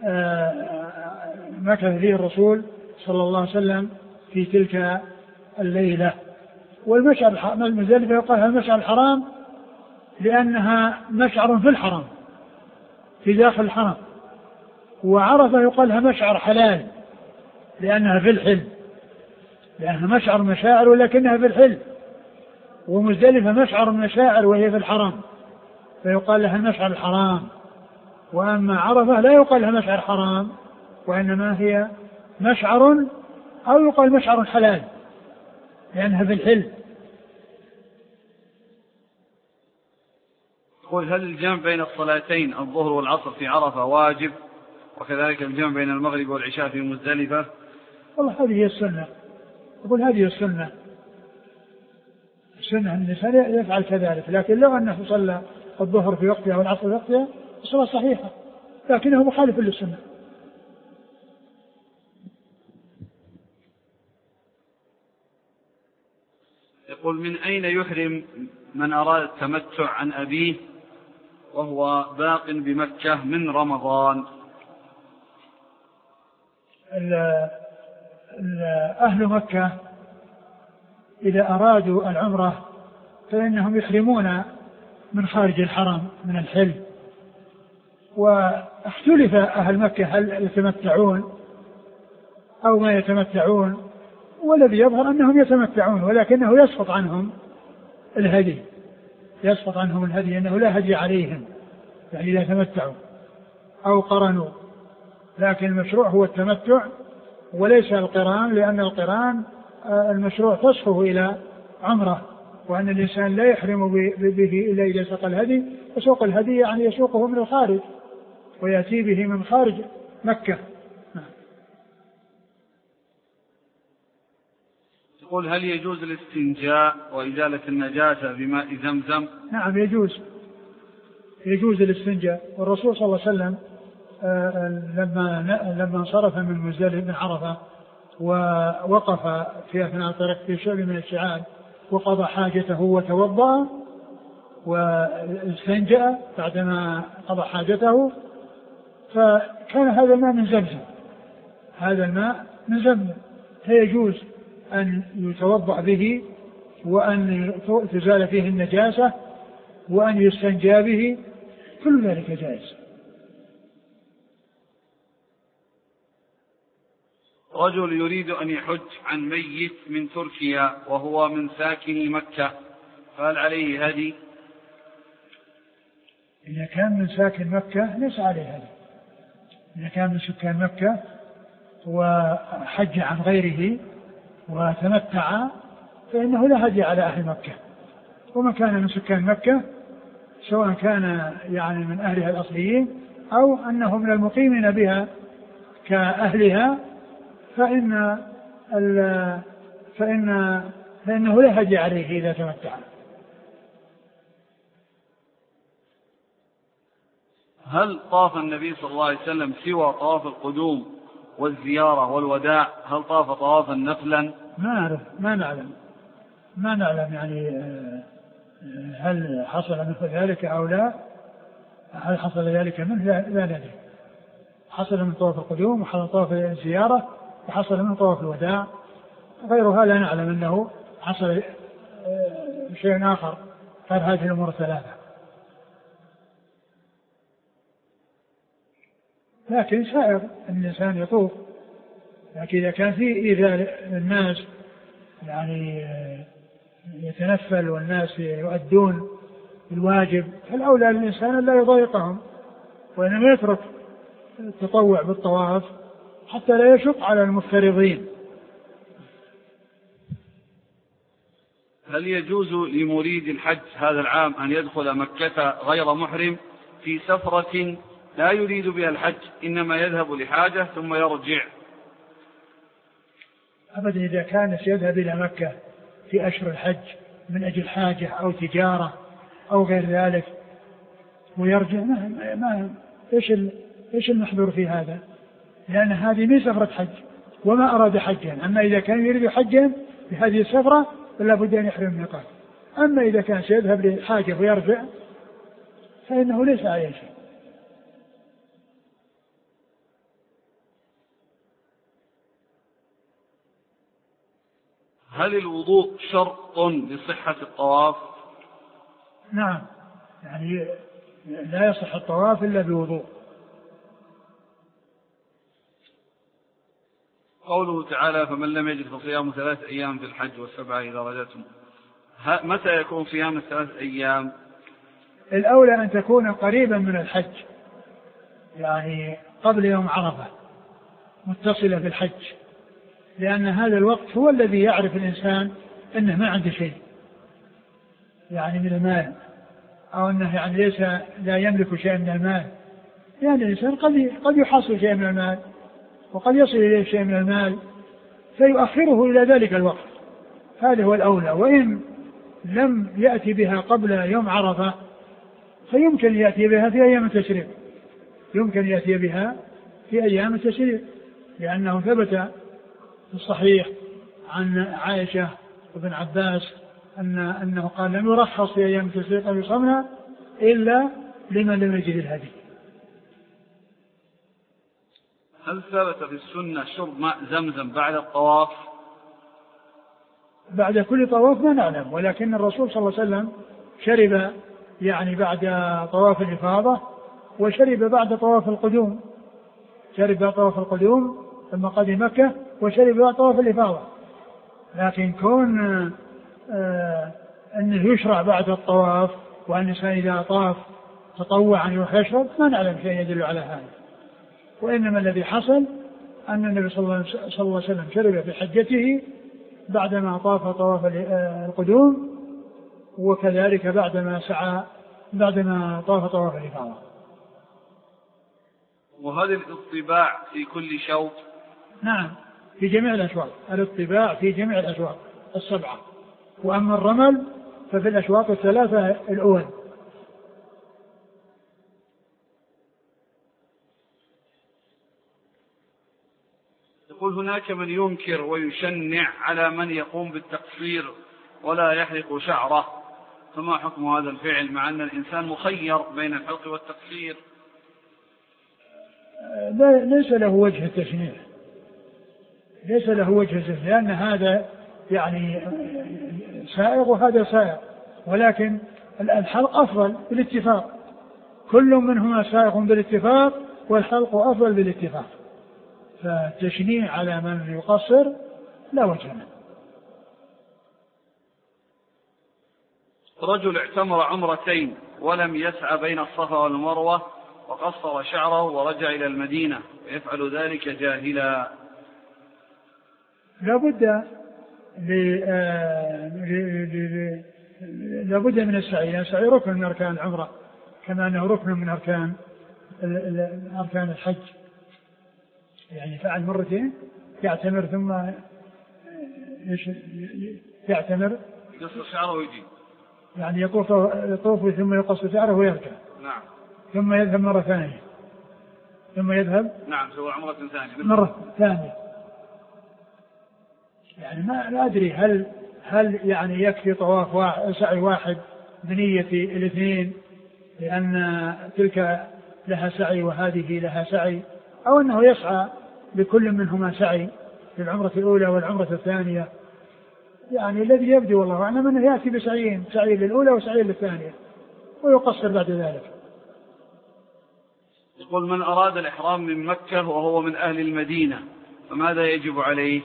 مكث فيه الرسول صلى الله عليه وسلم في تلك الليلة. والمشعر المزدلفة يقال المشعر الحرام لأنها مشعر في الحرم في داخل الحرم، وعرفة يقال لها مشعر حلال لأنها في الحل، لأنها مشعر مشاعر ولكنها في الحل، ومزدلفة مشعر مشاعر وهي في الحرم فيقال لها المشعر الحرام. وأما عرفة لا يقال لها مشعر حرام، وإنما هي مشعر أو يقال مشعر حلال لأنها في الحل. يقول: هل الجمع بين الصلاتين الظهر والعصر في عرفة واجب، وكذلك الجمع بين المغرب والعشاء في مزدلفة؟ والله هذه هي السنة، يقول هذه السنة أن الإنسان يفعل كذلك، لكن لو أنه صلى الظهر في وقتها والعصر في وقتها الصلاة صحيحة، لكنه مخالف للسنة. يقول: من أين يحرم من أراد التمتع عن أبيه وهو باق بمكة من رمضان؟ أهل مكة إذا أرادوا العمرة فإنهم يحرمون من خارج الحرم من الحل، واختلف أهل مكة هل يتمتعون أو ما يتمتعون، والذي يظهر أنهم يتمتعون ولكنه يسقط عنهم الهدي، أنه لا هدي عليهم يعني إذا تمتعوا أو قرنوا، لكن المشروع هو التمتع وليس القران، لأن القران المشروع تصفه إلى عمرة، وأن الإنسان لا يحرم به إلا إذا ساق الهدي، وسوق الهدي يعني يسوقه من الخارج ويأتي به من خارج مكة. قل هل يجوز الاستنجاء وإزالة النجاسة بماء زمزم؟ نعم يجوز الاستنجاء. والرسول صلى الله عليه وسلم لما انصرف من مزدلفة بن عرفة ووقف في أثناء الطريق في شعب من الشعاب وقضى حاجته وتوضأ واستنجأ بعدما قضى حاجته، فكان هذا الماء من زمزم، فيجوز أن يتوضأ به وأن تزال فيه النجاسة وأن يستنجى به، كل ذلك جائز. رجل يريد أن يحج عن ميت من تركيا وهو من ساكن مكة، فهل عليه هدي؟ إذا كان من ساكن مكة ليس عليه هدي. إذا كان من سكان مكة وحج عن غيره وتمتع فإنه لا هدي على أهل مكة. ومن كان من سكان مكة سواء كان يعني من أهلها الأصليين أو أنه من المقيمين بها كأهلها فإنه لا هدي عليه إذا تمتع. هل طاف النبي صلى الله عليه وسلم سوى طواف القدوم والزيارة والوداع؟ هل طاف طوافا نفلا؟ ما نعلم يعني هل حصل مثل ذلك أو لا. هل حصل ذلك منه؟ لا ندري. حصل من طواف القدوم وحصل طواف الزيارة وحصل من طواف الوداع، غيرها لا نعلم أنه حصل شيء آخر غير هذه الأمور الثلاثة. لكن سائر الإنسان يطوف، لكن إذا كان فيه إذا الناس يعني يتنفل والناس يؤدون الواجب فالأولى للإنسان أن لا يضايقهم وإنما يترك التطوع بالطواف حتى لا يشق على المفترضين. هل يجوز لمريد الحج هذا العام أن يدخل مكة غير محرم في سفرة لا يريد بها الحج إنما يذهب لحاجة ثم يرجع؟ أبدا، إذا كان سيذهب إلى مكة في أشهر الحج من أجل حاجة أو تجارة أو غير ذلك ويرجع إيش المحظور في هذا؟ لأن هذه من سفرة حج وما أراد حجا. أما إذا كان يريد حجا في هذه السفرة فلا بد أن يحرم الميقات. أما إذا كان سيذهب لحاجة ويرجع فإنه ليس عليه شيء. هل الوضوء شرط لصحة الطواف؟ نعم، يعني لا يصح الطواف إلا بوضوء. قوله تعالى فمن لم يجد فصيام 3 أيام في الحج و7 إذا رجعتم. متى يكون صيام 3 أيام؟ الأولى أن تكون قريبا من الحج، يعني قبل يوم عرفة متصلة بالحج، لأن هذا الوقت هو الذي يعرف الإنسان أنه ما عنده شيء يعني من المال، أو أنه يعني ليس لا يملك شيء من المال. يعني الإنسان قد يحصل شيء من المال وقد يصل إليه شيء من المال فيؤخره إلى ذلك الوقت، هذا هو الأولى. وإن لم يأتي بها قبل يوم عرفة فيمكن يأتي بها في أيام التشريق، لأنه ثبت في الصحيح عن عائشة وابن عباس أنه قال لم يرخص في أيام التشريق أن يصومها إلا لمن لم يجد الهدي. هل ثبت في السنة شرب ماء زمزم بعد الطواف؟ بعد كل طواف ما نعلم، ولكن الرسول صلى الله عليه وسلم شرب يعني بعد طواف الإفاضة وشرب بعد طواف القدوم، ثم قدم مكة وشرب بعد طواف الإفاضة. لكن كون أنه يشرع بعد الطواف وأن الإنسان إذا طاف تطوعا يروح يشرب ما نعلم شيء يدل على هذا. وإنما الذي حصل أن النبي صلى الله عليه وسلم شرب في حجته بعدما طاف طواف القدوم، وكذلك بعدما طاف طواف الإفاضة. وهذا الاطباع في كل شوط؟ نعم، في جميع الأشواط، الاطباع في جميع الأشواط السبعة. وأما الرمل ففي الأشواط الثلاثة الأول. يقول هناك من ينكر ويشنع على من يقوم بالتقصير ولا يحلق شعره، فما حكم هذا الفعل مع أن الإنسان مخير بين الحلق والتقصير؟ ليس له وجه التشنيع، ليس له وجه التشنيع، لأن هذا يعني سائغ وهذا سائغ، ولكن الحلق أفضل بالاتفاق، كل منهما سائغ بالاتفاق والحلق أفضل بالاتفاق، فالتشنيع على من يقصر لا وجه له. رجل اعتمر عمرتين ولم يسعى بين الصفا والمروة وقصر شعره ورجع إلى المدينة، يفعل ذلك جاهلا. لابد من السعي، السعي ركن من أركان العمرة كما أنه ركن من أركان الحج. يعني فعل مرتين يعتمر ثم يعتمر يقصر شعره ويجي، يعني يطوف ثم يقص شعره ويرجع. نعم. ثم يذهب مرة ثانية، ثم يذهب نعم سوى عمرة ثانية مرة ثانية. يعني ما أدري هل يعني يكفي طواف سعي واحد بنية الاثنين لأن تلك لها سعي وهذه لها سعي، أو أنه يسعى بكل منهما سعي في العمرة الأولى والعمرة الثانية. يعني الذي يبدو والله أعلم أنه يأتي بسعيين، سعي للأولى وسعي للثانية ويقصر بعد ذلك. يقول من أراد الإحرام من مكة وهو من أهل المدينة فماذا يجب عليه؟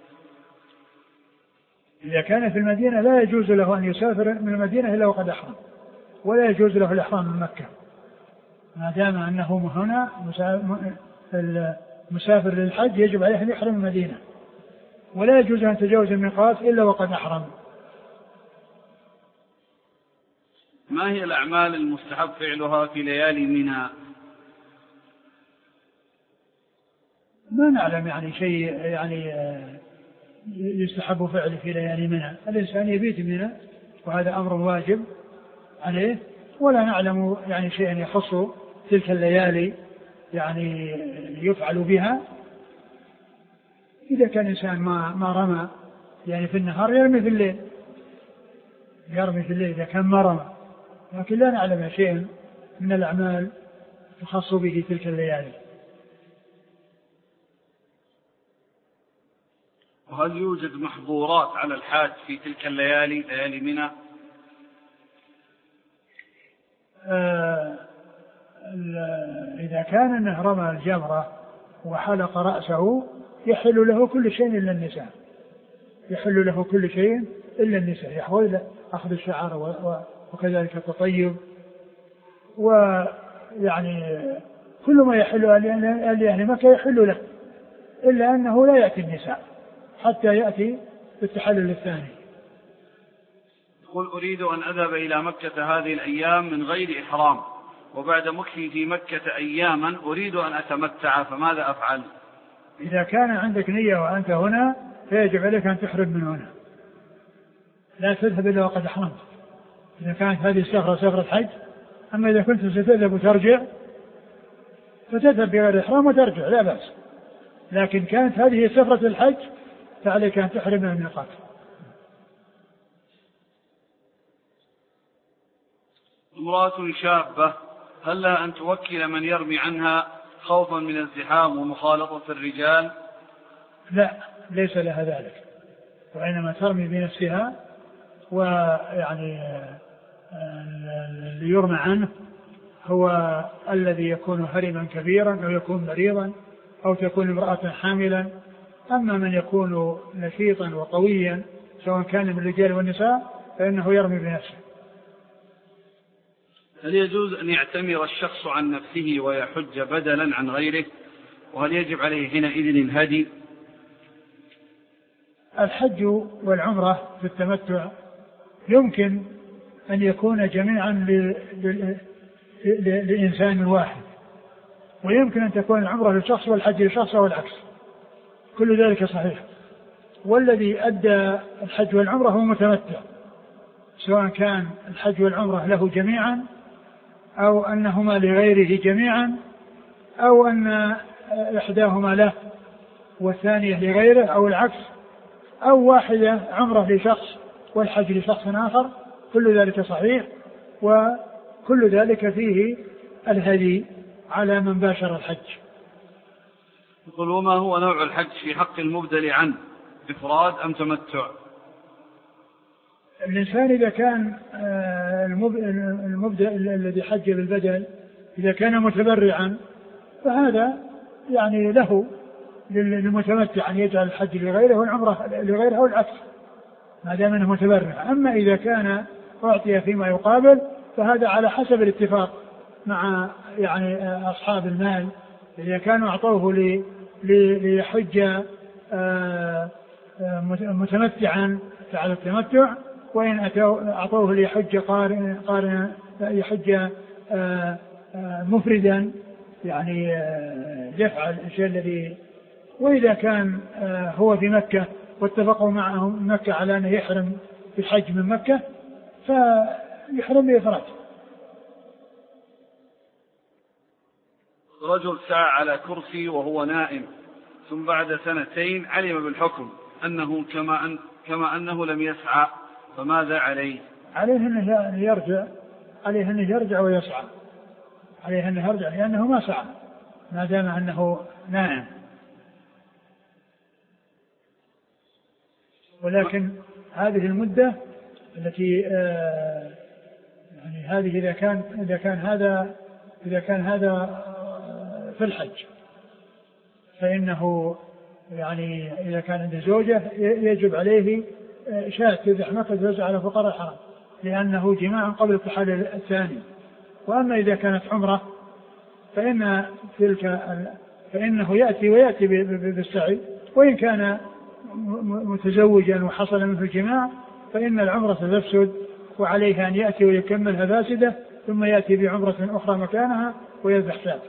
إذا كان في المدينة لا يجوز له أن يسافر من المدينة إلا وقد أحرم، ولا يجوز له الإحرام من مكة ما دام أنه هنا مسافر للحج، يجب عليه أن يحرم المدينة، ولا يجوز أن يتجاوز الميقات إلا وقد أحرم. ما هي الأعمال المستحب فعلها في ليالي منى؟ ما نعلم يعني شيء يعني يستحب فعله في ليالي منى. الإنسان يبيت منى وهذا أمر واجب عليه، ولا نعلم يعني شيئا يخص تلك الليالي يعني يفعل بها. إذا كان الإنسان ما رمى يعني في النهار يرمي في الليل، إذا كان ما رمى، لكن لا نعلم شيئا من الأعمال تخص به تلك الليالي. وهل يوجد محظورات على الحاج في تلك الليالي ليالي منى؟ إذا كان أنه رمى الجمرة وحلق رأسه يحل له كل شيء إلا النساء، يحل له كل شيء إلا النساء، يحول أخذ الشعر وكذلك التطيب، ويعني كل ما يحل أهل مكة يحل له، إلا أنه لا يأتي النساء حتى يأتي بالتحلل الثاني. يقول أريد أن أذهب إلى مكة هذه الأيام من غير إحرام، وبعد مكثي في مكة أياما أريد أن أتمتع، فماذا أفعل؟ إذا كان عندك نية وأنت هنا فيجب عليك أن تحرم من هنا، لا تذهب إلا وقد أحرمت. إذا كانت هذه السفرة سفرة حج. أما إذا كنت ستذهب وترجع فتذهب بغير إحرام وترجع لا بأس، لكن كانت هذه سفرة الحج فعليك أن تحرم من الميقات. امرأة شابة هل لها أن توكل من يرمي عنها خوفا من الزحام ومخالطة الرجال؟ لا، ليس لها ذلك، وإنما ترمي بنفسها، ويعني اللي يرمى عنه هو الذي يكون هرما كبيرا أو يكون مريضا أو تكون امرأة حاملا. أما من يكون نشيطا وقويا سواء كان من الرجال والنساء فإنه يرمي بنفسه. هل يجوز أن يعتمر الشخص عن نفسه ويحج بدلا عن غيره؟ وهل يجب عليه حينئذ الهدي؟ الحج والعمرة في التمتع يمكن أن يكون جميعا لإنسان واحد، ويمكن أن تكون العمرة لشخص والحج لشخص والعكس، كل ذلك صحيح. والذي أدى الحج والعمرة هو متمتع، سواء كان الحج والعمرة له جميعا أو أنهما لغيره جميعا أو أن إحداهما له والثانية لغيره أو العكس، أو واحدة عمرة لشخص والحج لشخص آخر، كل ذلك صحيح، وكل ذلك فيه الهدي على من باشر الحج. يقول وما هو نوع الحج في حق المبدل عنه، إفراد أم تمتع؟ الإنسان إذا كان المبدل الذي حج بالبدل إذا كان متبرعا فهذا يعني له للمتمتع أن يجعل الحج لغيره والعمرة لغيره والعكس ما دام أنه متبرع. أما إذا كان أعطي فيما يقابل فهذا على حسب الاتفاق مع يعني أصحاب المال، إذا كانوا أعطوه ليحج متمتعا فعلى التمتع، وإن أعطوه ليحج يحج مفردا يعني يفعل الشيء الذي. وإذا كان هو في مكة واتفقوا معهم مكة على أنه يحرم بالحج من مكة فيحرم بإفراد. رجل سعى على كرسي وهو نائم، ثم بعد سنتين علم بالحكم أنه كما أنه لم يسعى، فماذا عليه؟ عليه أنه يرجع ويسعى، عليه أنه يرجع لأنه ما سعى ما دام أنه نائم. ولكن هذه المدة التي يعني هذه إذا كان هذا في الحج فإنه يعني إذا كان عنده زوجة يجب عليه شاة تذبح مكة توزع على فقراء الحرم لأنه جماع قبل التحلل الثاني. وأما إذا كانت عمرة فإنه يأتي بالسعي، وإن كان متزوجا وحصل منه الجماع فإن العمرة تفسد وعليه أن يأتي ويكملها فاسدة ثم يأتي بعمرة أخرى مكانها ويذبح شاة.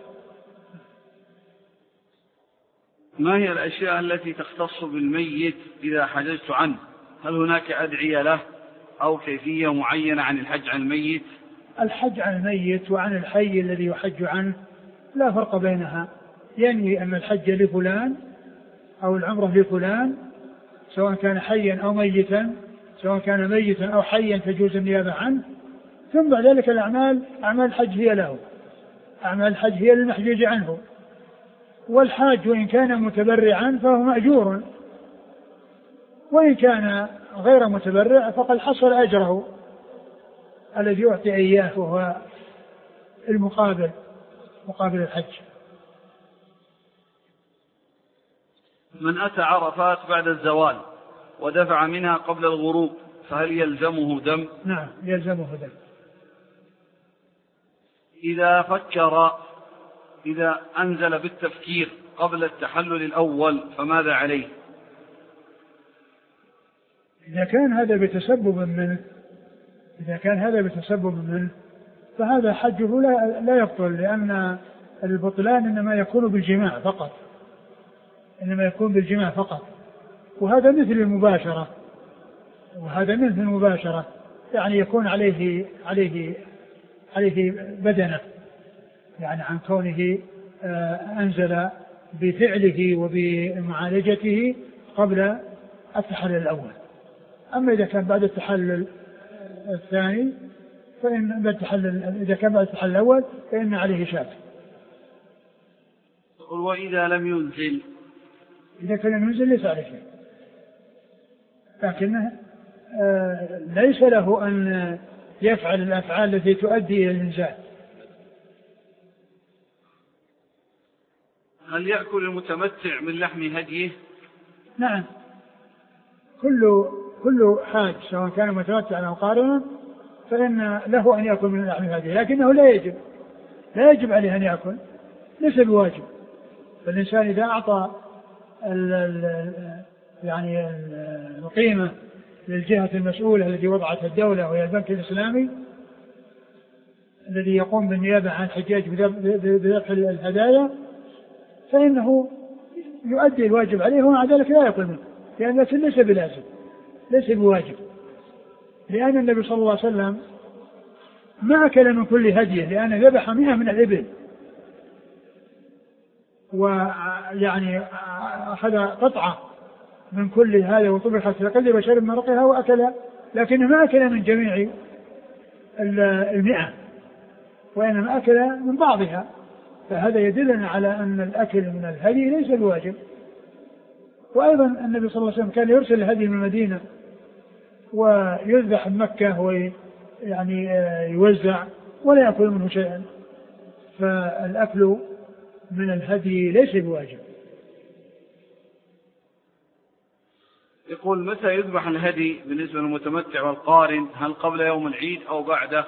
ما هي الأشياء التي تختص بالميت إذا حججت عنه؟ هل هناك أدعية له أو كيفية معينة عن الحج عن الميت؟ الحج عن الميت وعن الحي الذي يحج عنه لا فرق بينها، ينوي أن الحج لفلان أو العمرة لفلان سواء كان حيا أو ميتا، سواء كان ميتا أو حيا تجوز النيابة عنه، ثم بعد ذلك أعمال الحج هي له، أعمال الحج هي للمحجوج عنه. والحاج وإن كان متبرعا فهو مأجور، وإن كان غير متبرع فقد حصل أجره الذي يعطي إياه وهو مقابل الحج. من أتى عرفات بعد الزوال ودفع منها قبل الغروب فهل يلزمه دم؟ نعم يلزمه دم. إذا أنزل بالتفكير قبل التحلل الأول فماذا عليه؟ إذا كان هذا بتسبب منه فهذا حجه لا يبطل، لأن البطلان إنما يكون بالجماع فقط، وهذا مثل المباشرة، يعني يكون عليه بدنه، يعني عن كونه أنزل بفعله وبمعالجته قبل التحلل الأول. أما إذا كان بعد التحلل الثاني إذا كان بعد التحلل الأول فإن عليه شاة. وإذا لم ينزل؟ إذا كان ينزل ليس عليه شيء، لكنه ليس له أن يفعل الأفعال التي تؤدي إلى الإنزال. هل يأكل المتمتع من لحم هديه؟ نعم، كل حاج سواء كان متمتعا أو قارنا فإن له أن يأكل من لحم هديه، لكنه لا يجب عليه أن يأكل، ليس بواجب. فالإنسان إذا أعطى يعني القيمة للجهة المسؤولة التي وضعتها الدولة وهي البنك الإسلامي الذي يقوم بالنيابة عن الحجاج بذبح الهدايا، فإنه يؤدي الواجب عليه ومع ذلك لا يأكل منه، لكن ليس بلازم، ليس بواجب، لأن النبي صلى الله عليه وسلم ما أكل من كل هديه، لأنه ذبح 100 من الإبل، ويعني أخذ قطعة من كل هذا وطبخت في قلب وشرب مرقها وأكل، لكنه ما أكل من جميع 100، وإنما أكل من بعضها. فهذا يدلنا على أن الأكل من الهدي ليس بواجب. وأيضا النبي صلى الله عليه وسلم كان يرسل الهدي من المدينة ويذبح مكة ويعني يوزع ولا يأكل منه شيئا، فالأكل من الهدي ليس بواجب. يقول متى يذبح الهدي بالنسبة للمتمتع والقارن؟ هل قبل يوم العيد أو بعده؟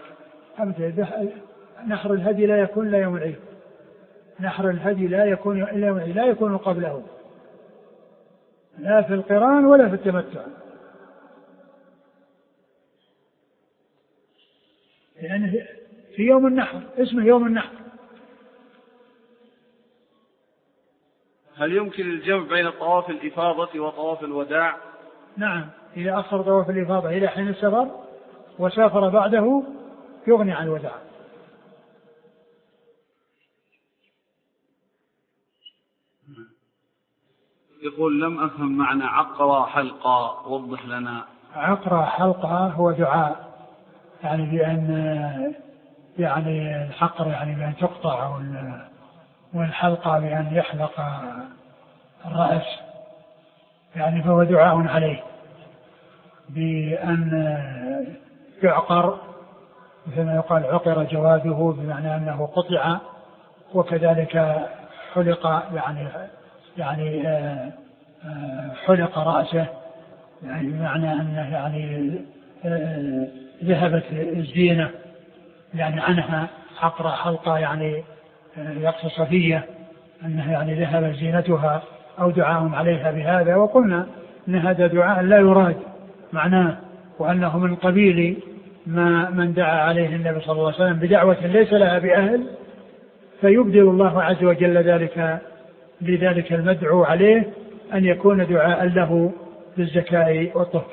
نحر الهدي لا يكون إلا يوم العيد، نحر الهدي لا يكون إلا يوم العيد، لا يكون قبله، لا في القران ولا في التمتع، لأن في يوم النحر اسمه يوم النحر. هل يمكن الجمع بين طواف الإفاضة وطواف الوداع؟ نعم، إذا أخر طواف الإفاضة إلى حين السفر وسافر بعده يغني عن الوداع. يقول لم أفهم معنى عقرة حلقة، وضح لنا. عقرة حلقة هو دعاء، يعني بأن يعني الحقر يعني بأن تقطع، والحلقة بأن يحلق الرأس، يعني فهو دعاء عليه بأن يعقر، مثل ما يقال عقر جواده، بمعنى أنه قطع، وكذلك حلق يعني حلق رأسه، يعني بمعنى أنه يعني ذهبت الزينة يعني عنها، عقر حلقة يعني يقصد صفية أنها يعني ذهبت زينتها، أو دعاء عليها بهذا. وقلنا أن هذا دعاء لا يراد معناه، وأنه من قبيل ما من دعا عليه النبي صلى الله عليه وسلم بدعوة ليس لها بأهل، فيبدل الله عز وجل ذلك لذلك المدعو عليه أن يكون دعاء له بالزكاة والطهر.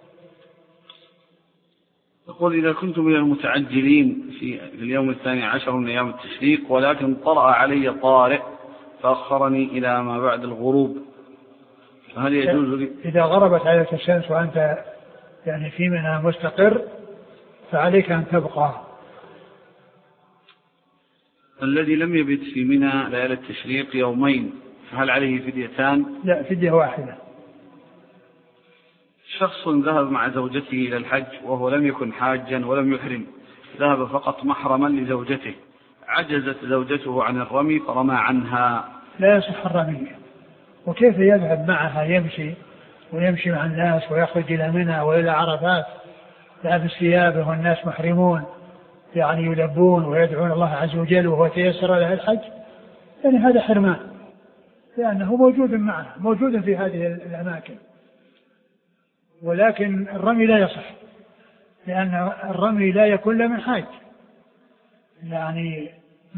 يقول إذا كنت من المتعجلين في اليوم 12 من أيام التشريق، ولكن طرأ علي طارئ فأخرني إلى ما بعد الغروب، فهل يجوز لي؟ إذا غربت عليك الشمس وأنت يعني في منها مستقر فعليك أن تبقى. الذي لم يبت في منى ليلة التشريق يومين فهل عليه فديتان؟ لا، فدية واحدة. شخص ذهب مع زوجته إلى الحج وهو لم يكن حاجا ولم يحرم، ذهب فقط محرما لزوجته، عجزت زوجته عن الرمي فرمى عنها، لا يصح الرمي. وكيف يذهب معها ويمشي مع الناس ويخرج إلى منى وإلى عرفات لابس ثيابه والناس محرمون يعني يلبون ويدعون الله عز وجل وهو تيسر له الحج؟ يعني هذا حرمان، لأنه موجود معه، موجود في هذه الأماكن. ولكن الرمي لا يصح، لأن الرمي لا يكون له من حاج، يعني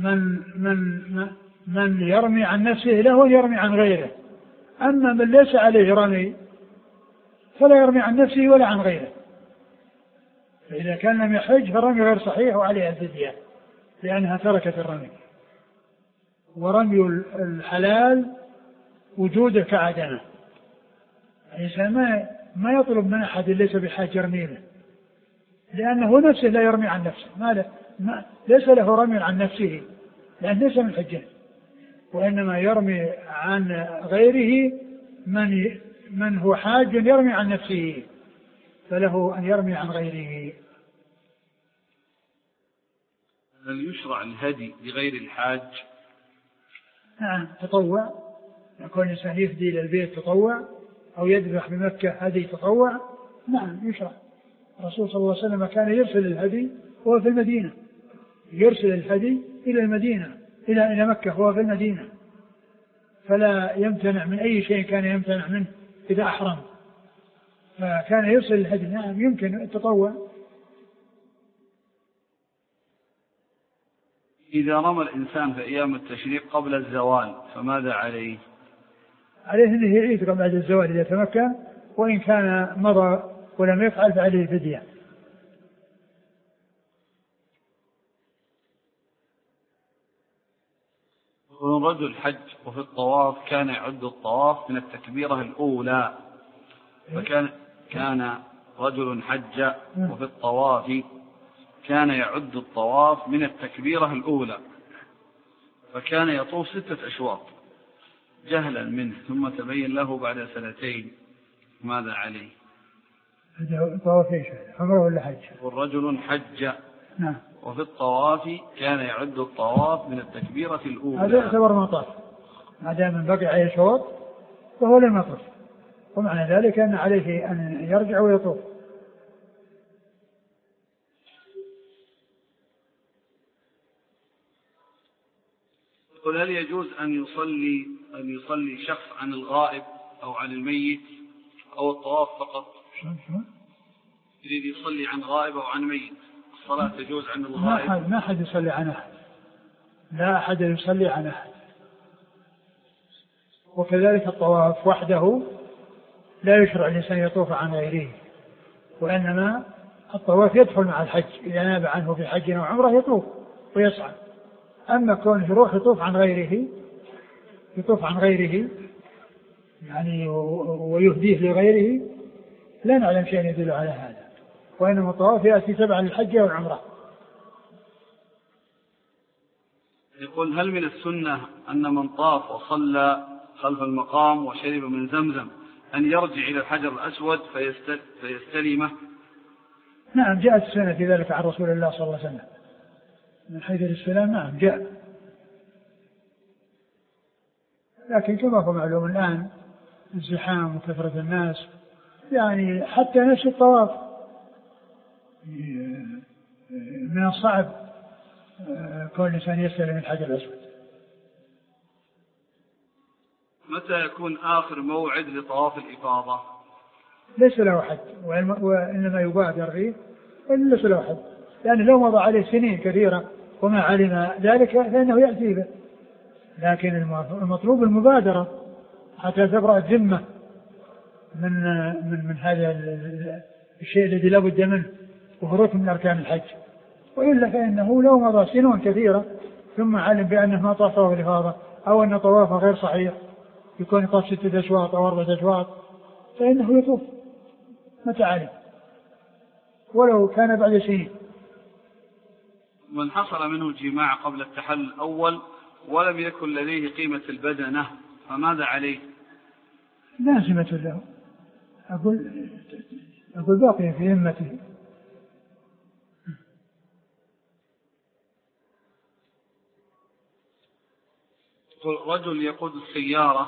من يرمي عن نفسه له يرمي عن غيره، أما من ليس عليه رمي فلا يرمي عن نفسه ولا عن غيره. فإذا كان لم يحج فالرمي غير صحيح وعليه الفدية لأنها تركت الرمي. ورمي الحلال وجوده كعدمه، الإنسان ما يطلب من أحد ليس بحاج يرمي له، لأنه نفسه لا يرمي عن نفسه، ليس له رمي عن نفسه لأن ليس من حجه، وإنما يرمي عن غيره من هو حاج يرمي عن نفسه، فله أن يرمي عن غيره. هل يشرع الهدي لغير الحاج؟ نعم، تطوع، يكون الإنسان يفدي إلى البيت تطوع، أو يذبح بمكة هدي تطوع، نعم يشرع. الرسول صلى الله عليه وسلم كان يرسل الهدي وهو في المدينة، يرسل الهدي إلى المدينة إلى مكة وهو في المدينة، فلا يمتنع من أي شيء كان يمتنع منه إذا أحرم، فكان يرسل الهدي. نعم يمكن التطوع. إذا رمى الإنسان في أيام التشريق قبل الزوال فماذا عليه؟ عليه أنه يعيد بعد الزوال إذا تمكن، وإن كان مضى ولم يفعل فعليه فدية. رجل حج وفي الطواف كان يعد الطواف من التكبيرة الأولى، كان رجل حج وفي الطواف كان يعد الطواف من التكبيرة الأولى، فكان يطوف 6 أشواط جهلا منه، ثم تبين له بعد 2 ماذا عليه؟ طواف ايش؟ عمره ولا حج؟ والرجل حج نعم وفي الطواف كان يعد الطواف من التكبيرة الأولى، هذا يعتبر مطاف ما دام بقي عليه شوط فهو لم يطف، ومعنى ذلك أن عليه أن يرجع ويطوف. قل هل يجوز أن يصلي شخص عن الغائب أو عن الميت أو الطواف فقط؟ يريد يصلي عن غائب أو عن ميت، الصلاة تجوز عن الغائب؟ ما أحد يصلي عن أحد، لا أحد يصلي عن أحد. وكذلك الطواف وحده لا يشرع الإنسان يطوف عن غيره، وإنما الطواف يدخل مع الحج، إذا ناب عنه في حج أو عمره يطوف ويسعى. أما كونه يروح يطوف عن غيره يعني ويهديه لغيره لا نعلم شيء يدل على هذا، وإنما الطواف يأتي تبعا للحج والعمرة. يقول هل من السنة أن من طاف وصلى خلف المقام وشرب من زمزم أن يرجع إلى الحجر الأسود فيستلمه؟ نعم جاءت السنة في ذلك عن رسول الله صلى الله عليه وسلم من حيث الاستلام، نعم جاء، لكن كما هو معلوم الآن الزحام وكثرة الناس يعني حتى نفس الطواف من الصعب كون الإنسان يستلم الحجر الأسود. متى يكون آخر موعد لطواف الإفاضة؟ ليس له حد، وإنما يبادر فيه، ليس له حد، لأنه لو مضى عليه سنين كثيرة وما علم ذلك فإنه يأتي به، لكن المطلوب المبادرة حتى تبرأ الذمة من هذا الشيء الذي لا بد منه وهو ركن من أركان الحج. وإلا فإنه لو مضى سنون كثيرة ثم علم بأنه ما طاف طواف الإفاضة أو أن طوافه غير صحيح، يكون يطاف 6 أشواط أو 4 أشواط، فإنه يطوف متى علم ولو كان بعد سنين. من حصل منه الجماع قبل التحلل الأول ولم يكن لديه قيمة البدنة فماذا عليه؟ لازمة له، أقول باقي في ذمته. رجل يقود السيارة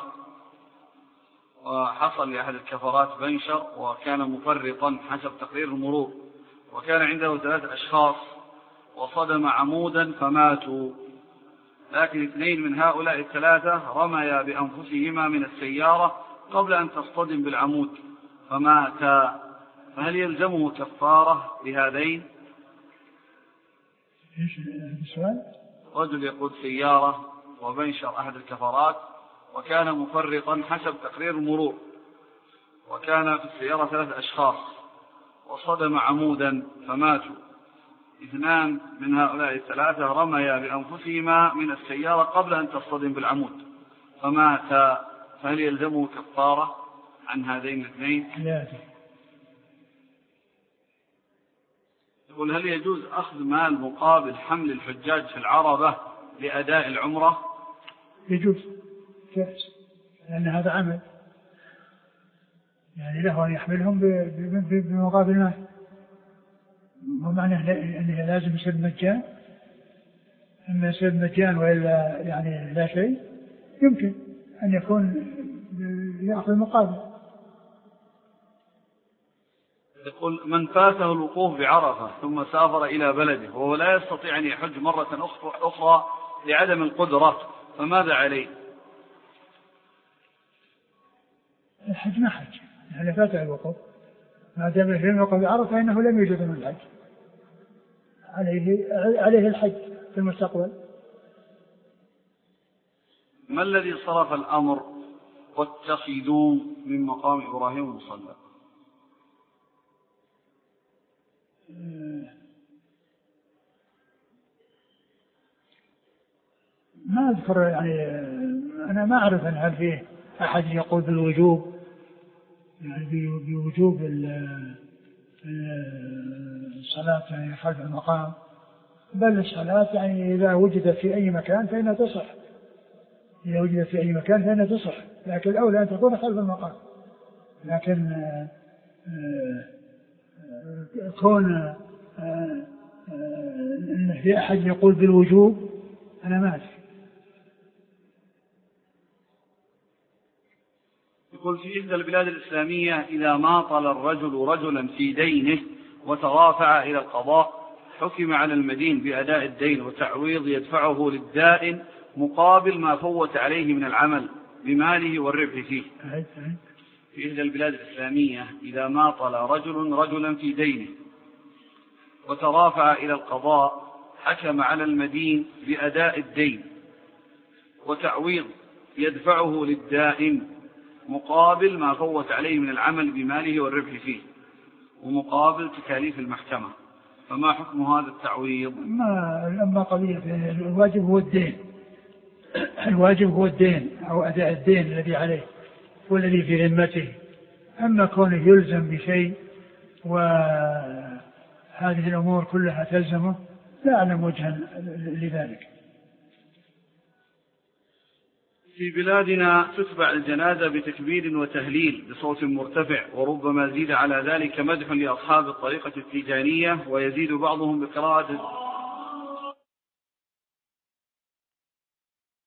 وحصل لأحد الكفرات بنشر وكان مفرطا حسب تقرير المرور، وكان عنده 3 أشخاص وصدم عمودا فماتوا، لكن 2 من هؤلاء ال3 رميا بأنفسهما من السيارة قبل أن تصطدم بالعمود فماتا، فهل يلزمه كفارة لهذين؟ ايش السؤال؟ رجل يقود سيارة وبنشر أحد الكفرات وكان مفرطا حسب تقرير المرور، وكان في السيارة 3 أشخاص وصدم عمودا فماتوا، 2 من هؤلاء ال3 رميا بأنفسهما من السيارة قبل أن تصطدم بالعمود فماتا، فهل يلزمه كفارة عن هذين ال2؟ لا. يقول هل يجوز أخذ مال مقابل حمل الحجاج في العربة لأداء العمرة؟ يجوز، لأن هذا عمل يعني له أن يحملهم بمقابل مال، ومعنى أنه لازم يصير مجان، أما يصير مجان وإلا يعني لا شيء يمكن أن يكون يأخذ مقابل. يقول من فاته الوقوف بعرفة ثم سافر إلى بلده وهو لا يستطيع أن يحج مرة أخرى لعدم القدرة فماذا عليه؟ الحج ما حج، يعني فاته الوقوف ما دام لم يوقف بعرفة فإنه لم يوجد من الحج، عليه الحج في المستقبل. ما الذي صرف الأمر واتخذوا من مقام إبراهيم مصلى. ما أذكر يعني، أنا ما أعرف أن هل فيه أحد يقول بالوجوب، يعني بوجوب الصلاة يعني خلف المقام، بل الصلاة يعني إذا وجدت في أي مكان فإنها تصح، إذا وجدت في أي مكان فإنها تصح، لكن الأولى أن تكون خلف المقام. لكن كون أن في أحد يقول بالوجوب أنا ما أدري. يقول في إحدى البلاد الإسلامية إذا ماطل الرجل رجلا في دينه وترافع إلى القضاء حكم على المدين بأداء الدين وتعويض يدفعه للدائن مقابل ما فوت عليه من العمل بماله والربح فيه. في إحدى البلاد الإسلامية إذا ماطل رجل رجلا في دينه وترافع إلى القضاء حكم على المدين بأداء الدين وتعويض يدفعه للدائن مقابل ما فوت عليه من العمل بماله والربح فيه ومقابل تكاليف المحكمة، فما حكم هذا التعويض؟ أما قضية الواجب هو الدين، الواجب هو الدين أو أداء الدين الذي عليه والذي في ذمته. أما كونه يلزم بشيء وهذه الأمور كلها تلزمه لا أعلم وجها لذلك. في بلادنا تتبع الجنازة بتكبير وتهليل بصوت مرتفع، وربما زيد على ذلك مدح لأصحاب الطريقة التيجانية، ويزيد بعضهم بقراءة